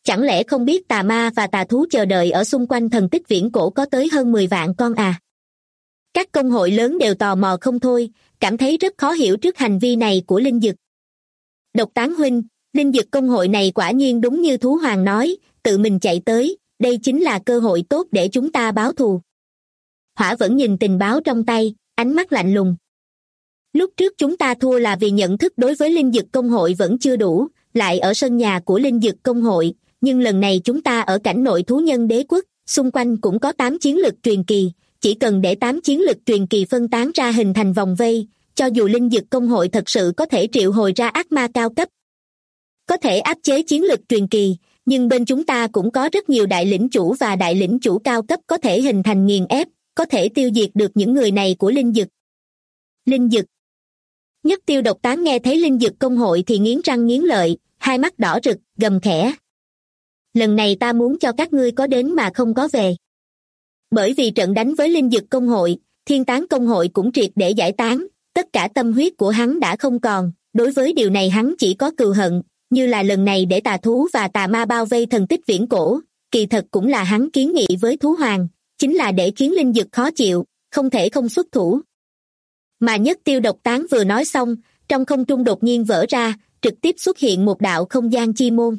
Chẳng lẽ không biết tà ma và tà thú chờ đợi ở xung quanh thần tích viễn cổ có tới hơn 10 vạn con à? Các công hội lớn đều tò mò không thôi, cảm thấy rất khó hiểu trước hành vi này của Linh Dực. Độc Tán huynh, Linh Dực công hội này quả nhiên đúng như Thú Hoàng nói, tự mình chạy tới, đây chính là cơ hội tốt để chúng ta báo thù. Hỏa vẫn nhìn tình báo trong tay, ánh mắt lạnh lùng. Lúc trước chúng ta thua là vì nhận thức đối với Linh Dực công hội vẫn chưa đủ, lại ở sân nhà của Linh Dực công hội, nhưng lần này chúng ta ở cảnh nội thú nhân đế quốc, xung quanh cũng có 8 chiến lực truyền kỳ, chỉ cần để 8 chiến lực truyền kỳ phân tán ra hình thành vòng vây, cho dù Linh Dực công hội thật sự có thể triệu hồi ra ác ma cao cấp, có thể áp chế chiến lực truyền kỳ, nhưng bên chúng ta cũng có rất nhiều đại lĩnh chủ và đại lĩnh chủ cao cấp có thể hình thành nghiền ép, có thể tiêu diệt được những người này của Linh Dực. Linh Dực. Nhất Tiêu Độc Tán nghe thấy Linh Dực công hội thì nghiến răng nghiến lợi, hai mắt đỏ rực, gầm khẽ. Lần này ta muốn cho các ngươi có đến mà không có về. Bởi vì trận đánh với Linh Dực công hội, Thiên Tán công hội cũng triệt để giải tán, tất cả tâm huyết của hắn đã không còn, đối với điều này hắn chỉ có cừu hận, như là lần này để tà thú và tà ma bao vây thần tích viễn cổ, kỳ thật cũng là hắn kiến nghị với Thú Hoàng, chính là để khiến Linh Dực khó chịu, không thể không xuất thủ. Mà Nhất Tiêu Độc Tán vừa nói xong, trong không trung đột nhiên vỡ ra, trực tiếp xuất hiện một đạo không gian chi môn.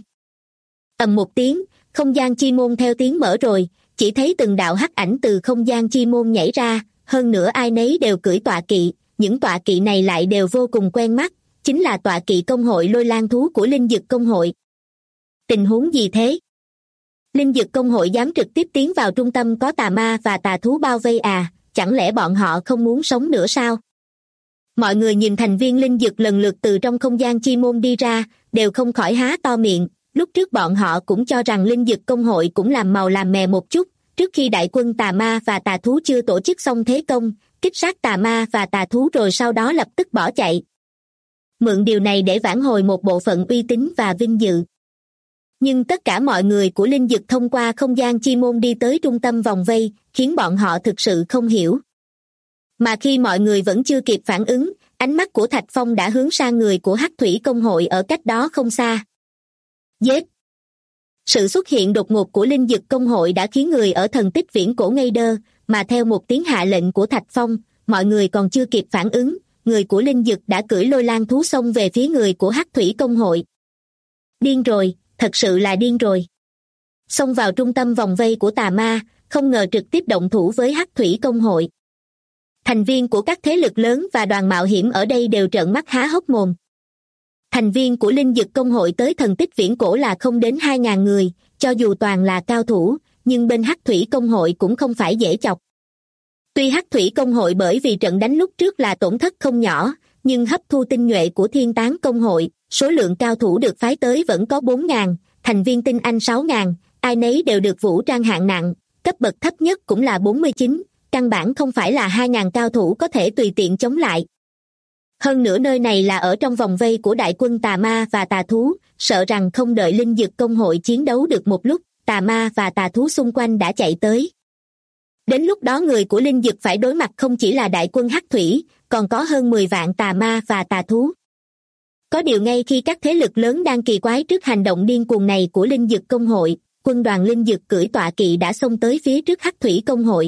Ầm một tiếng, không gian chi môn theo tiếng mở rồi, chỉ thấy từng đạo hắc ảnh từ không gian chi môn nhảy ra, hơn nữa ai nấy đều cưỡi tọa kỵ, những tọa kỵ này lại đều vô cùng quen mắt, chính là tọa kỵ công hội Lôi Lang thú của Linh Dực công hội. Tình huống gì thế? Linh Dực công hội dám trực tiếp tiến vào trung tâm có tà ma và tà thú bao vây à, chẳng lẽ bọn họ không muốn sống nữa sao? Mọi người nhìn thành viên Linh Dực lần lượt từ trong không gian chi môn đi ra, đều không khỏi há to miệng, lúc trước bọn họ cũng cho rằng Linh Dực công hội cũng làm màu làm mè một chút, trước khi đại quân tà ma và tà thú chưa tổ chức xong thế công, kích sát tà ma và tà thú rồi sau đó lập tức bỏ chạy. Mượn điều này để vãn hồi một bộ phận uy tín và vinh dự. Nhưng tất cả mọi người của Linh Dực thông qua không gian chi môn đi tới trung tâm vòng vây, khiến bọn họ thực sự không hiểu. Mà khi mọi người vẫn chưa kịp phản ứng, ánh mắt của Thạch Phong đã hướng sang người của Hắc Thủy công hội ở cách đó không xa. Giết! Sự xuất hiện đột ngột của Linh Dực công hội đã khiến người ở thần tích viễn cổ ngây đơ, mà theo một tiếng hạ lệnh của Thạch Phong, mọi người còn chưa kịp phản ứng, người của Linh Dực đã cưỡi Lôi Lang thú xông về phía người của Hắc Thủy công hội. Điên rồi, thật sự là điên rồi. Xông vào trung tâm vòng vây của tà ma, không ngờ trực tiếp động thủ với Hắc Thủy công hội. Thành viên của các thế lực lớn và đoàn mạo hiểm ở đây đều trợn mắt há hốc mồm. Thành viên của Linh Dực công hội tới thần tích viễn cổ là không đến 2.000 người, cho dù toàn là cao thủ, nhưng bên Hắc Thủy công hội cũng không phải dễ chọc. Tuy Hắc Thủy công hội bởi vì trận đánh lúc trước là tổn thất không nhỏ, nhưng hấp thu tinh nhuệ của Thiên Tán công hội, số lượng cao thủ được phái tới vẫn có 4.000, thành viên tinh anh 6.000, ai nấy đều được vũ trang hạng nặng, cấp bậc thấp nhất cũng là 49, căn bản không phải là 2.000 cao thủ có thể tùy tiện chống lại. Hơn nữa nơi này là ở trong vòng vây của đại quân tà ma và tà thú, sợ rằng không đợi Linh Dực công hội chiến đấu được một lúc, tà ma và tà thú xung quanh đã chạy tới. Đến lúc đó người của Linh Dực phải đối mặt không chỉ là đại quân Hắc Thủy, còn có hơn 10 vạn tà ma và tà thú. Có điều ngay khi các thế lực lớn đang kỳ quái trước hành động điên cuồng này của Linh Dực công hội, quân đoàn Linh Dực cưỡi tọa kỵ đã xông tới phía trước Hắc Thủy công hội.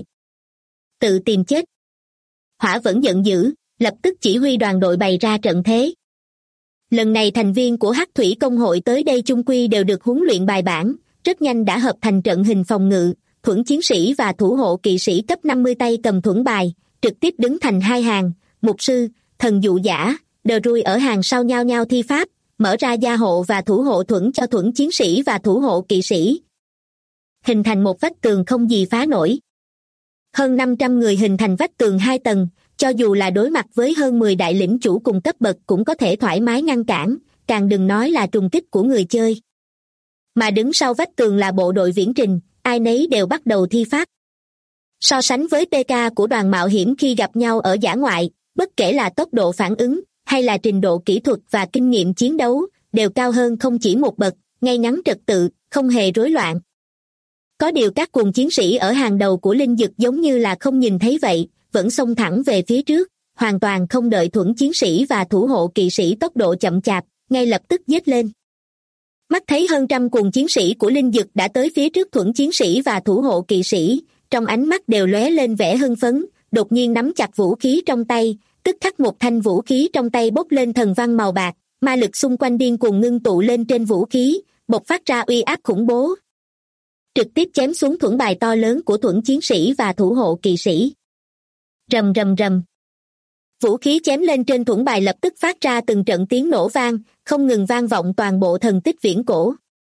Tự tìm chết. Hỏa vẫn giận dữ, lập tức chỉ huy đoàn đội bày ra trận thế. Lần này thành viên của Hắc Thủy công hội tới đây chung quy đều được huấn luyện bài bản, rất nhanh đã hợp thành trận hình phòng ngự, thuẫn chiến sĩ và thủ hộ kỵ sĩ cấp 50 tay cầm thuẫn bài, trực tiếp đứng thành hai hàng, mục sư, thần dụ giả, đờ rui ở hàng sau nhau nhau thi pháp, mở ra gia hộ và thủ hộ thuẫn cho thuẫn chiến sĩ và thủ hộ kỵ sĩ. Hình thành một vách tường không gì phá nổi. Hơn 500 người hình thành vách tường 2 tầng, cho dù là đối mặt với hơn 10 đại lĩnh chủ cùng cấp bậc cũng có thể thoải mái ngăn cản, càng đừng nói là trùng kích của người chơi. Mà đứng sau vách tường là bộ đội viễn trình, ai nấy đều bắt đầu thi pháp. So sánh với PK của đoàn mạo hiểm khi gặp nhau ở dã ngoại, bất kể là tốc độ phản ứng, hay là trình độ kỹ thuật và kinh nghiệm chiến đấu, đều cao hơn không chỉ một bậc, ngay ngắn trật tự, không hề rối loạn. Có điều các cuồng chiến sĩ ở hàng đầu của Linh Dực giống như là không nhìn thấy vậy, vẫn xông thẳng về phía trước, hoàn toàn không đợi thuẫn chiến sĩ và thủ hộ kỵ sĩ tốc độ chậm chạp, ngay lập tức giết lên. Mắt thấy hơn trăm cuồng chiến sĩ của Linh Dực đã tới phía trước thuẫn chiến sĩ và thủ hộ kỵ sĩ, trong ánh mắt đều lóe lên vẻ hưng phấn, đột nhiên nắm chặt vũ khí trong tay, tức khắc một thanh vũ khí trong tay bốc lên thần văn màu bạc, ma lực xung quanh điên cuồng ngưng tụ lên trên vũ khí, bộc phát ra uy áp khủng bố, trực tiếp chém xuống thuẫn bài to lớn của thuẫn chiến sĩ và thủ hộ kỵ sĩ. Rầm rầm rầm. Vũ khí chém lên trên thuẫn bài lập tức phát ra từng trận tiếng nổ vang, không ngừng vang vọng toàn bộ thần tích viễn cổ.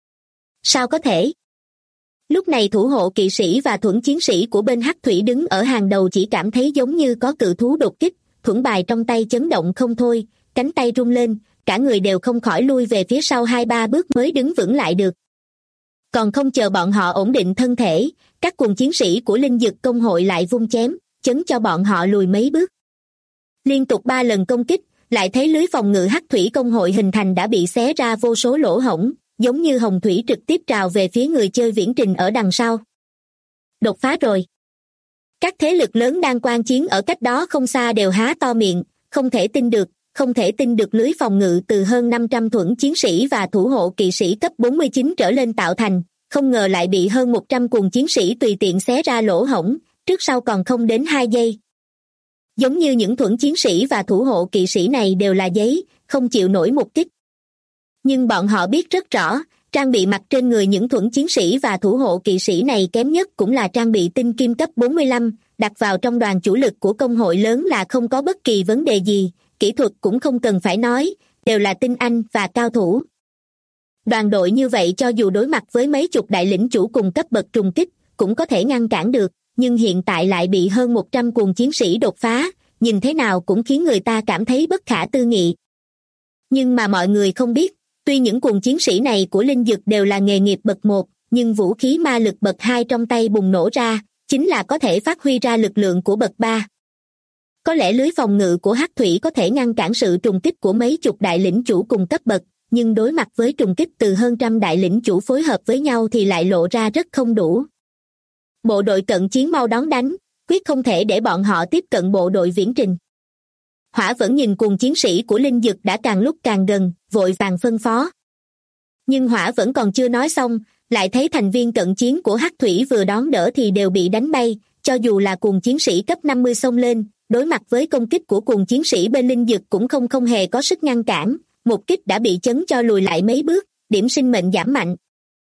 Sao có thể? Lúc này thủ hộ kỵ sĩ và thuẫn chiến sĩ của bên Hắc Thủy đứng ở hàng đầu chỉ cảm thấy giống như có cự thú đột kích, thuẫn bài trong tay chấn động không thôi, cánh tay rung lên, cả người đều không khỏi lui về phía sau 2-3 bước mới đứng vững lại được. Còn không chờ bọn họ ổn định thân thể, các cuồng chiến sĩ của Linh Dực công hội lại vung chém, chấn cho bọn họ lùi mấy bước. Liên tục 3 lần công kích, lại thấy lưới phòng ngự Hắc Thủy công hội hình thành đã bị xé ra vô số lỗ hổng, giống như hồng thủy trực tiếp trào về phía người chơi viễn trình ở đằng sau. Đột phá rồi. Các thế lực lớn đang quan chiến ở cách đó không xa đều há to miệng, không thể tin được lưới phòng ngự từ hơn 500 thuẫn chiến sĩ và thủ hộ kỵ sĩ cấp 49 trở lên tạo thành, không ngờ lại bị hơn 100 cuồng chiến sĩ tùy tiện xé ra lỗ hổng, trước sau còn không đến 2 giây. Giống như những thuẫn chiến sĩ và thủ hộ kỵ sĩ này đều là giấy, không chịu nổi một kích. Nhưng bọn họ biết rất rõ, trang bị mặc trên người những thuẫn chiến sĩ và thủ hộ kỵ sĩ này kém nhất cũng là trang bị tinh kim cấp 45, đặt vào trong đoàn chủ lực của công hội lớn là không có bất kỳ vấn đề gì, kỹ thuật cũng không cần phải nói, đều là tinh anh và cao thủ. Đoàn đội như vậy cho dù đối mặt với mấy chục đại lĩnh chủ cùng cấp bậc trùng kích, cũng có thể ngăn cản được, nhưng hiện tại lại bị hơn 100 cuồng chiến sĩ đột phá, nhìn thế nào cũng khiến người ta cảm thấy bất khả tư nghị. Nhưng mà mọi người không biết, tuy những cuồng chiến sĩ này của Linh Dực đều là nghề nghiệp bậc 1, nhưng vũ khí ma lực bậc 2 trong tay bùng nổ ra, chính là có thể phát huy ra lực lượng của bậc 3. Có lẽ lưới phòng ngự của Hắc Thủy có thể ngăn cản sự trùng kích của mấy chục đại lĩnh chủ cùng cấp bậc, nhưng đối mặt với trùng kích từ hơn trăm đại lĩnh chủ phối hợp với nhau thì lại lộ ra rất không đủ. Bộ đội cận chiến mau đón đánh, quyết không thể để bọn họ tiếp cận bộ đội viễn trình. Hỏa vẫn nhìn cuồng chiến sĩ của Linh Dực đã càng lúc càng gần, vội vàng phân phó. Nhưng Hỏa vẫn còn chưa nói xong, lại thấy thành viên cận chiến của Hắc Thủy vừa đón đỡ thì đều bị đánh bay, cho dù là cuồng chiến sĩ cấp 50 xông lên, đối mặt với công kích của cuồng chiến sĩ bên Linh Dực cũng không hề có sức ngăn cản, một kích đã bị chấn cho lùi lại mấy bước, điểm sinh mệnh giảm mạnh.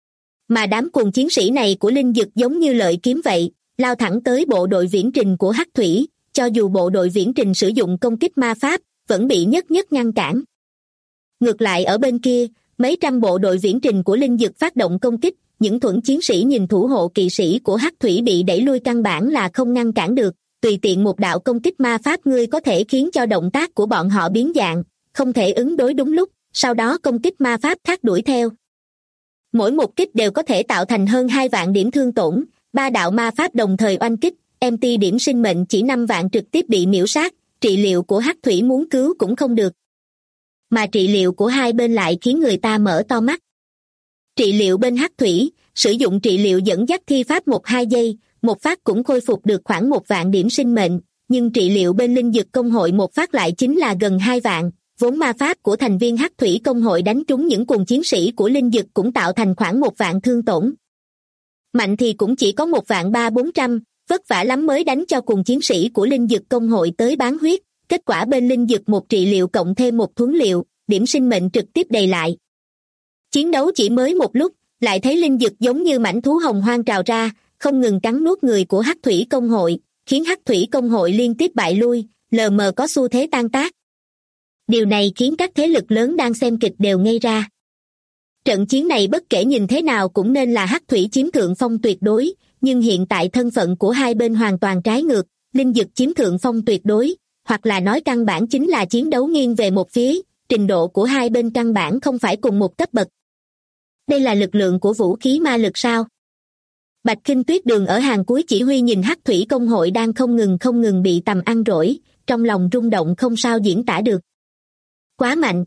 Mà đám cuồng chiến sĩ này của Linh Dực giống như lợi kiếm vậy, lao thẳng tới bộ đội viễn trình của Hắc Thủy, cho dù bộ đội viễn trình sử dụng công kích ma pháp, vẫn bị nhất ngăn cản. Ngược lại ở bên kia, mấy trăm bộ đội viễn trình của Linh Dực phát động công kích, những thuẫn chiến sĩ nhìn thủ hộ kỵ sĩ của Hắc Thủy bị đẩy lui căn bản là không ngăn cản được, tùy tiện một đạo công kích ma pháp ngươi có thể khiến cho động tác của bọn họ biến dạng, không thể ứng đối đúng lúc, sau đó công kích ma pháp khác đuổi theo. Mỗi một kích đều có thể tạo thành hơn 2 vạn điểm thương tổn, 3 đạo ma pháp đồng thời oanh kích, MT điểm sinh mệnh chỉ 5 vạn trực tiếp bị miễu sát, trị liệu của Hắc Thủy muốn cứu cũng không được. Mà trị liệu của hai bên lại khiến người ta mở to mắt. Trị liệu bên Hắc Thủy, sử dụng trị liệu dẫn dắt thi pháp 1-2 giây, một phát cũng khôi phục được khoảng 1 vạn điểm sinh mệnh, nhưng trị liệu bên Linh Dực công hội một phát lại chính là gần 2 vạn, vốn ma pháp của thành viên Hắc Thủy công hội đánh trúng những cuồng chiến sĩ của Linh Dực cũng tạo thành khoảng 1 vạn thương tổn. Mạnh thì cũng chỉ có 1.300.400, vất vả lắm mới đánh cho cuồng chiến sĩ của Linh Dực công hội tới bán huyết, kết quả bên Linh Dực một trị liệu cộng thêm một thuấn liệu, điểm sinh mệnh trực tiếp đầy lại. Chiến đấu chỉ mới một lúc, lại thấy Linh Dực giống như mãnh thú hồng hoang trào ra, không ngừng cắn nuốt người của Hắc Thủy công hội, khiến Hắc Thủy công hội liên tiếp bại lui, lờ mờ có xu thế tan tác. Điều này khiến các thế lực lớn đang xem kịch đều ngây ra. Trận chiến này bất kể nhìn thế nào cũng nên là Hắc Thủy chiếm thượng phong tuyệt đối, nhưng hiện tại thân phận của hai bên hoàn toàn trái ngược, Linh Dực chiếm thượng phong tuyệt đối, hoặc là nói căn bản chính là chiến đấu nghiêng về một phía, trình độ của hai bên căn bản không phải cùng một cấp bậc. Đây là lực lượng của vũ khí ma lực sao? Bạch Khinh Tuyết Đường ở hàng cuối chỉ huy nhìn Hắc Thủy công hội đang không ngừng bị tầm ăn rỗi, trong lòng rung động không sao diễn tả được. Quá mạnh.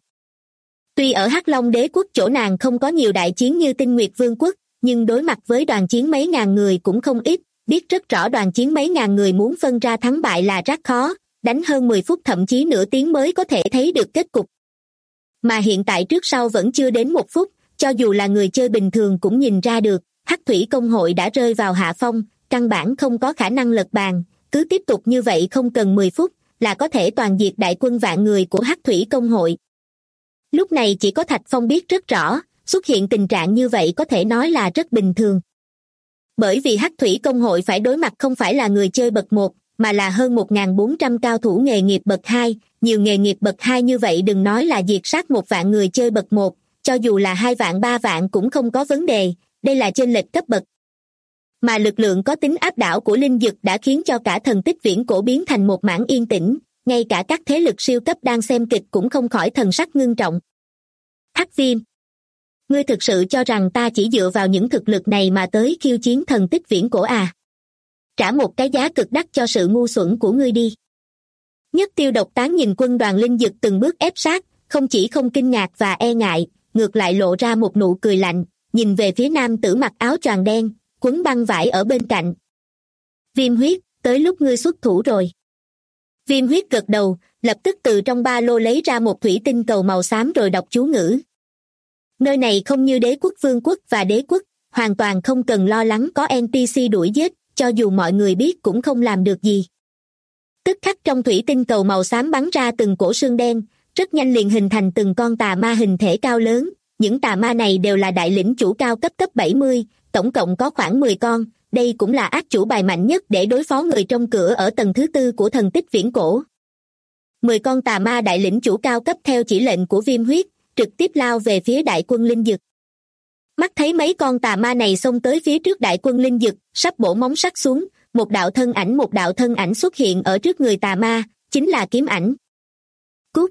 Tuy ở Hắc Long Đế quốc chỗ nàng không có nhiều đại chiến như Tinh Nguyệt Vương quốc, nhưng đối mặt với đoàn chiến mấy ngàn người cũng không ít, biết rất rõ đoàn chiến mấy ngàn người muốn phân ra thắng bại là rất khó, đánh hơn 10 phút thậm chí nửa tiếng mới có thể thấy được kết cục. Mà hiện tại trước sau vẫn chưa đến 1 phút, cho dù là người chơi bình thường cũng nhìn ra được, Hắc Thủy Công hội đã rơi vào hạ phong, căn bản không có khả năng lật bàn, cứ tiếp tục như vậy không cần 10 phút là có thể toàn diệt đại quân vạn người của Hắc Thủy Công hội. Lúc này chỉ có Thạch Phong biết rất rõ, xuất hiện tình trạng như vậy có thể nói là rất bình thường. Bởi vì Hắc Thủy Công hội phải đối mặt không phải là người chơi bậc 1, mà là hơn 1.400 cao thủ nghề nghiệp bậc 2, nhiều nghề nghiệp bậc 2 như vậy đừng nói là diệt sát 1 vạn người chơi bậc 1, cho dù là 2 vạn 3 vạn cũng không có vấn đề, đây là chênh lệch cấp bậc. Mà lực lượng có tính áp đảo của linh dực đã khiến cho cả thần tích viễn cổ biến thành một mảng yên tĩnh, ngay cả các thế lực siêu cấp đang xem kịch cũng không khỏi thần sắc ngưng trọng. Hắc Viêm, ngươi thực sự cho rằng ta chỉ dựa vào những thực lực này mà tới khiêu chiến thần tích viễn cổ à? Trả một cái giá cực đắt cho sự ngu xuẩn của ngươi đi. Nhất Tiêu Độc Tán nhìn quân đoàn linh dực từng bước ép sát, không chỉ không kinh ngạc và e ngại, ngược lại lộ ra một nụ cười lạnh, nhìn về phía nam tử mặc áo choàng đen, quấn băng vải ở bên cạnh. Viêm Huyết, tới lúc ngươi xuất thủ rồi. Viêm Huyết gật đầu, lập tức từ trong ba lô lấy ra một thủy tinh cầu màu xám rồi đọc chú ngữ. Nơi này không như Đế Quốc Vương Quốc và Đế Quốc, hoàn toàn không cần lo lắng có NPC đuổi giết, cho dù mọi người biết cũng không làm được gì. Tức khắc trong thủy tinh cầu màu xám bắn ra từng cổ xương đen, rất nhanh liền hình thành từng con tà ma hình thể cao lớn, những tà ma này đều là đại lĩnh chủ cao cấp 70, tổng cộng có khoảng 10 con, đây cũng là ác chủ bài mạnh nhất để đối phó người trong cửa ở tầng thứ 4 của thần tích viễn cổ. 10 con tà ma đại lĩnh chủ cao cấp theo chỉ lệnh của Viêm Huyết, trực tiếp lao về phía đại quân linh dực. Mắt thấy mấy con tà ma này xông tới phía trước đại quân linh dực, sắp bổ móng sắt xuống, một đạo thân ảnh xuất hiện ở trước người tà ma, chính là Kiếm Ảnh. Cút!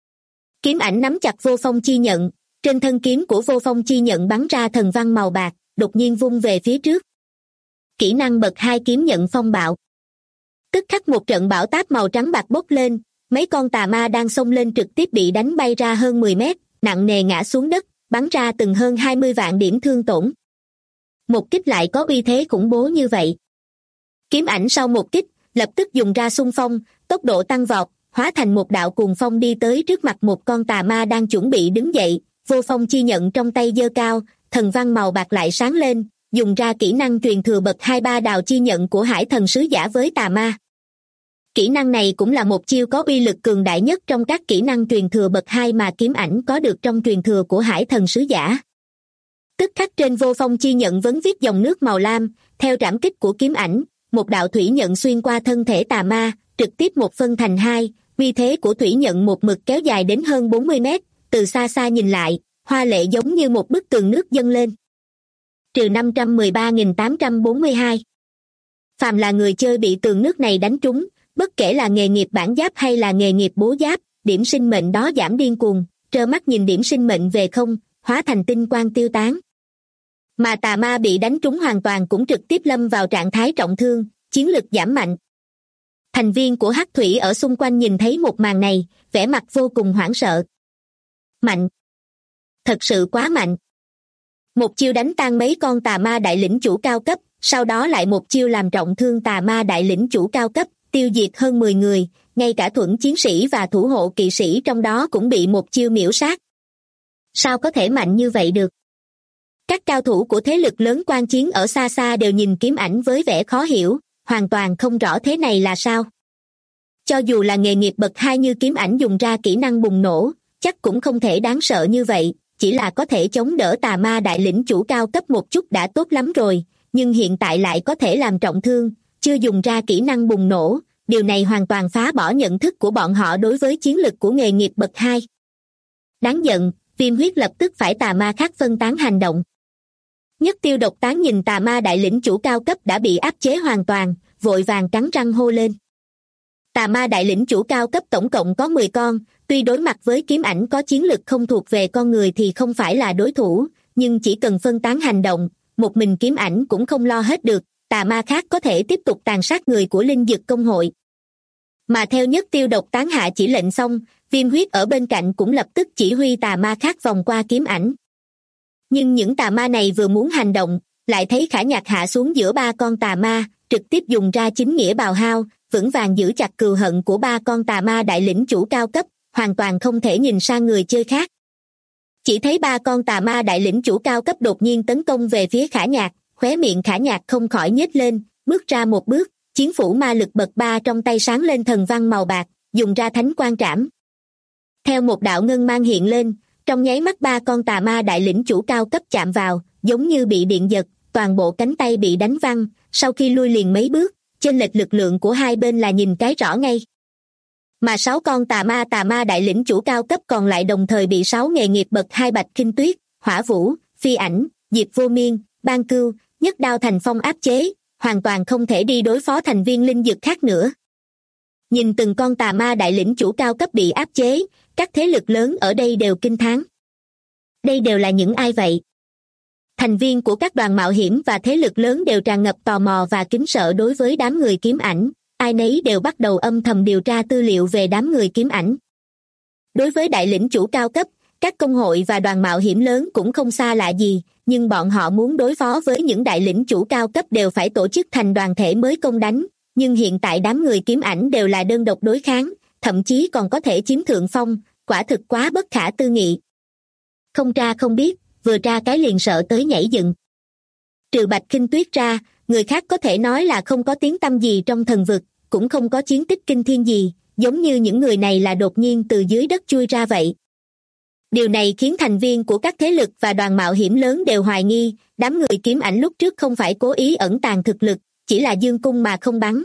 Kiếm Ảnh nắm chặt vô phong chi nhận, trên thân kiếm của vô phong chi nhận bắn ra thần văn màu bạc, đột nhiên vung về phía trước. Kỹ năng bậc 2 kiếm nhận phong bạo. Tức khắc một trận bão táp màu trắng bạc bốc lên, mấy con tà ma đang xông lên trực tiếp bị đánh bay ra hơn 10 mét, nặng nề ngã xuống đất, bắn ra từng hơn 20 vạn điểm thương tổn. Một kích lại có uy thế khủng bố như vậy. Kiếm Ảnh sau một kích, lập tức dùng ra xung phong, tốc độ tăng vọt, hóa thành một đạo cuồng phong đi tới trước mặt một con tà ma đang chuẩn bị đứng dậy, vô phong chi nhận trong tay giơ cao, thần văn màu bạc lại sáng lên, dùng ra kỹ năng truyền thừa bậc 2-3 đào chi nhận của Hải Thần Sứ Giả với tà ma. Kỹ năng này cũng là một chiêu có uy lực cường đại nhất trong các kỹ năng truyền thừa bậc 2 mà Kiếm Ảnh có được trong truyền thừa của Hải Thần Sứ Giả. Tức khắc trên vô phong chi nhận vấn viết dòng nước màu lam, theo trảm kích của Kiếm Ảnh, một đạo thủy nhận xuyên qua thân thể tà ma, trực tiếp một phân thành hai, uy thế của thủy nhận một mực kéo dài đến hơn 40 mét, từ xa xa nhìn lại, hoa lệ giống như một bức tường nước dâng lên. Trừ 513.842. Phàm là người chơi bị tường nước này đánh trúng, bất kể là nghề nghiệp bản giáp hay là nghề nghiệp bố giáp, điểm sinh mệnh đó giảm điên cuồng, trơ mắt nhìn điểm sinh mệnh về không, hóa thành tinh quang tiêu tán. Mà tà ma bị đánh trúng hoàn toàn cũng trực tiếp lâm vào trạng thái trọng thương, chiến lực giảm mạnh. Thành viên của Hắc Thủy ở xung quanh nhìn thấy một màn này, vẻ mặt vô cùng hoảng sợ. Mạnh! Thật sự quá mạnh! Một chiêu đánh tan mấy con tà ma đại lĩnh chủ cao cấp, sau đó lại một chiêu làm trọng thương tà ma đại lĩnh chủ cao cấp, tiêu diệt hơn 10 người, ngay cả thuẫn chiến sĩ và thủ hộ kỵ sĩ trong đó cũng bị một chiêu miểu sát. Sao có thể mạnh như vậy được? Các cao thủ của thế lực lớn quan chiến ở xa xa đều nhìn Kiếm Ảnh với vẻ khó hiểu, hoàn toàn không rõ thế này là sao. Cho dù là nghề nghiệp bậc 2 như Kiếm Ảnh dùng ra kỹ năng bùng nổ, chắc cũng không thể đáng sợ như vậy, chỉ là có thể chống đỡ tà ma đại lĩnh chủ cao cấp một chút đã tốt lắm rồi, nhưng hiện tại lại có thể làm trọng thương, chưa dùng ra kỹ năng bùng nổ, điều này hoàn toàn phá bỏ nhận thức của bọn họ đối với chiến lực của nghề nghiệp bậc 2. Đáng giận, Viêm Huyết lập tức phải tà ma khác phân tán hành động. Nhất Tiêu Độc Tán nhìn tà ma đại lĩnh chủ cao cấp đã bị áp chế hoàn toàn, vội vàng cắn răng hô lên. Tà ma đại lĩnh chủ cao cấp tổng cộng có 10 con, tuy đối mặt với Kiếm Ảnh có chiến lực không thuộc về con người thì không phải là đối thủ, nhưng chỉ cần phân tán hành động, một mình Kiếm Ảnh cũng không lo hết được, tà ma khác có thể tiếp tục tàn sát người của linh dực công hội. Mà theo Nhất Tiêu Độc Tán hạ chỉ lệnh xong, Viêm Huyết ở bên cạnh cũng lập tức chỉ huy tà ma khác vòng qua Kiếm Ảnh. Nhưng những tà ma này vừa muốn hành động, lại thấy Khả Nhạc hạ xuống giữa ba con tà ma, trực tiếp dùng ra chính nghĩa bào hao, vững vàng giữ chặt cừu hận của ba con tà ma đại lĩnh chủ cao cấp, hoàn toàn không thể nhìn sang người chơi khác. Chỉ thấy ba con tà ma đại lĩnh chủ cao cấp đột nhiên tấn công về phía Khả Nhạc, khóe miệng Khả Nhạc không khỏi nhếch lên, bước ra một bước, chiến phủ ma lực bậc 3 trong tay sáng lên thần văn màu bạc, dùng ra thánh quan trảm. Theo một đạo ngân mang hiện lên, trong nháy mắt ba con tà ma đại lĩnh chủ cao cấp chạm vào, giống như bị điện giật, toàn bộ cánh tay bị đánh văng, sau khi lui liền mấy bước, chênh lệch lực lượng của hai bên là nhìn cái rõ ngay. Mà 6 con tà ma đại lĩnh chủ cao cấp còn lại đồng thời bị 6 nghề nghiệp bậc 2 Bạch Kinh Tuyết, Hỏa Vũ, Phi Ảnh, Diệp Vô Miên, Ban Cưu, Nhất Đao Thành Phong áp chế, hoàn toàn không thể đi đối phó thành viên linh dược khác nữa. Nhìn từng con tà ma đại lĩnh chủ cao cấp bị áp chế, các thế lực lớn ở đây đều kinh thán. Đây đều là những ai vậy? Thành viên của các đoàn mạo hiểm và thế lực lớn đều tràn ngập tò mò và kính sợ đối với đám người kiếm ảnh, ai nấy đều bắt đầu âm thầm điều tra tư liệu về đám người kiếm ảnh. Đối với đại lĩnh chủ cao cấp, các công hội và đoàn mạo hiểm lớn cũng không xa lạ gì, nhưng bọn họ muốn đối phó với những đại lĩnh chủ cao cấp đều phải tổ chức thành đoàn thể mới công đánh, nhưng hiện tại đám người kiếm ảnh đều là đơn độc đối kháng, thậm chí còn có thể chiếm thượng phong, quả thực quá bất khả tư nghị. Không tra không biết, vừa tra cái liền sợ tới nhảy dựng. Trừ Bạch Kinh Tuyết ra, người khác có thể nói là không có tiếng tăm gì trong thần vực, cũng không có chiến tích kinh thiên gì, giống như những người này là đột nhiên từ dưới đất chui ra vậy. Điều này khiến thành viên của các thế lực và đoàn mạo hiểm lớn đều hoài nghi, đám người kiếm ảnh lúc trước không phải cố ý ẩn tàng thực lực, chỉ là dương cung mà không bắn.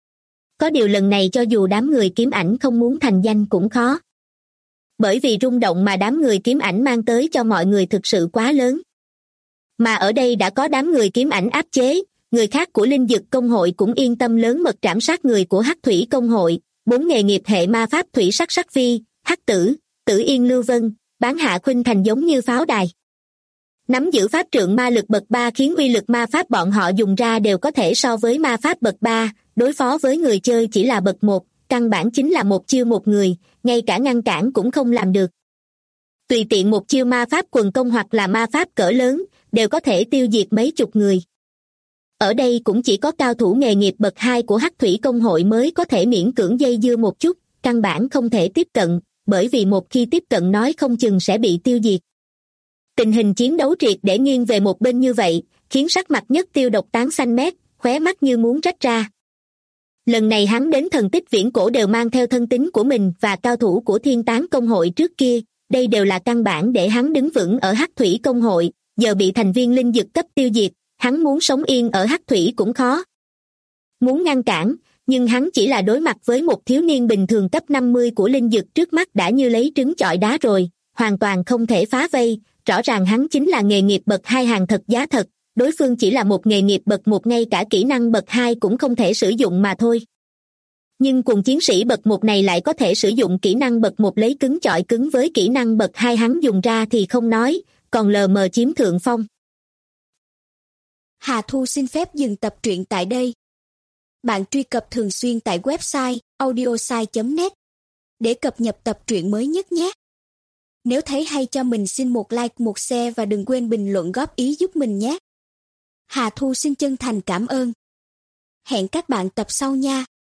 Có điều lần này cho dù đám người kiếm ảnh không muốn thành danh cũng khó. Bởi vì rung động mà đám người kiếm ảnh mang tới cho mọi người thực sự quá lớn. Mà ở đây đã có đám người kiếm ảnh áp chế, người khác của linh dực công hội cũng yên tâm lớn mật trảm sát người của hắc thủy công hội, 4 nghề nghiệp hệ ma pháp thủy sắc sắc vi, hắc tử, tử yên lưu vân, bán hạ khuynh thành giống như pháo đài. Nắm giữ pháp trượng ma lực bậc 3 khiến uy lực ma pháp bọn họ dùng ra đều có thể so với ma pháp bậc 3, đối phó với người chơi chỉ là bậc 1, căn bản chính là một chiêu một người, ngay cả ngăn cản cũng không làm được. Tùy tiện một chiêu ma pháp quần công hoặc là ma pháp cỡ lớn, đều có thể tiêu diệt mấy chục người. Ở đây cũng chỉ có cao thủ nghề nghiệp bậc 2 của hắc thủy công hội mới có thể miễn cưỡng dây dưa một chút, căn bản không thể tiếp cận, bởi vì một khi tiếp cận nói không chừng sẽ bị tiêu diệt. Tình hình chiến đấu triệt để nghiêng về một bên như vậy, khiến sắc mặt Nhất Tiêu Độc tán xanh mét, khóe mắt như muốn rách ra. Lần này hắn đến thần tích viễn cổ đều mang theo thân tín của mình và cao thủ của thiên tán công hội trước kia, đây đều là căn bản để hắn đứng vững ở hắc thủy công hội, giờ bị thành viên linh dực cấp tiêu diệt, hắn muốn sống yên ở hắc thủy cũng khó. Muốn ngăn cản, nhưng hắn chỉ là đối mặt với một thiếu niên bình thường cấp 50 của linh dực trước mắt đã như lấy trứng chọi đá rồi, hoàn toàn không thể phá vây, rõ ràng hắn chính là nghề nghiệp bậc 2 hàng thật giá thật, đối phương chỉ là một nghề nghiệp bậc 1 ngay cả kỹ năng bậc 2 cũng không thể sử dụng mà thôi. Nhưng cùng chiến sĩ bậc 1 này lại có thể sử dụng kỹ năng bậc 1 lấy cứng chọi cứng với kỹ năng bậc 2 hắn dùng ra thì không nói, còn lờ mờ chiếm thượng phong. Hà Thu xin phép dừng tập truyện tại đây. Bạn truy cập thường xuyên tại website audiosai.net để cập nhật tập truyện mới nhất nhé. Nếu thấy hay cho mình xin một like, một share và đừng quên bình luận góp ý giúp mình nhé. Hà Thu xin chân thành cảm ơn. Hẹn các bạn tập sau nha.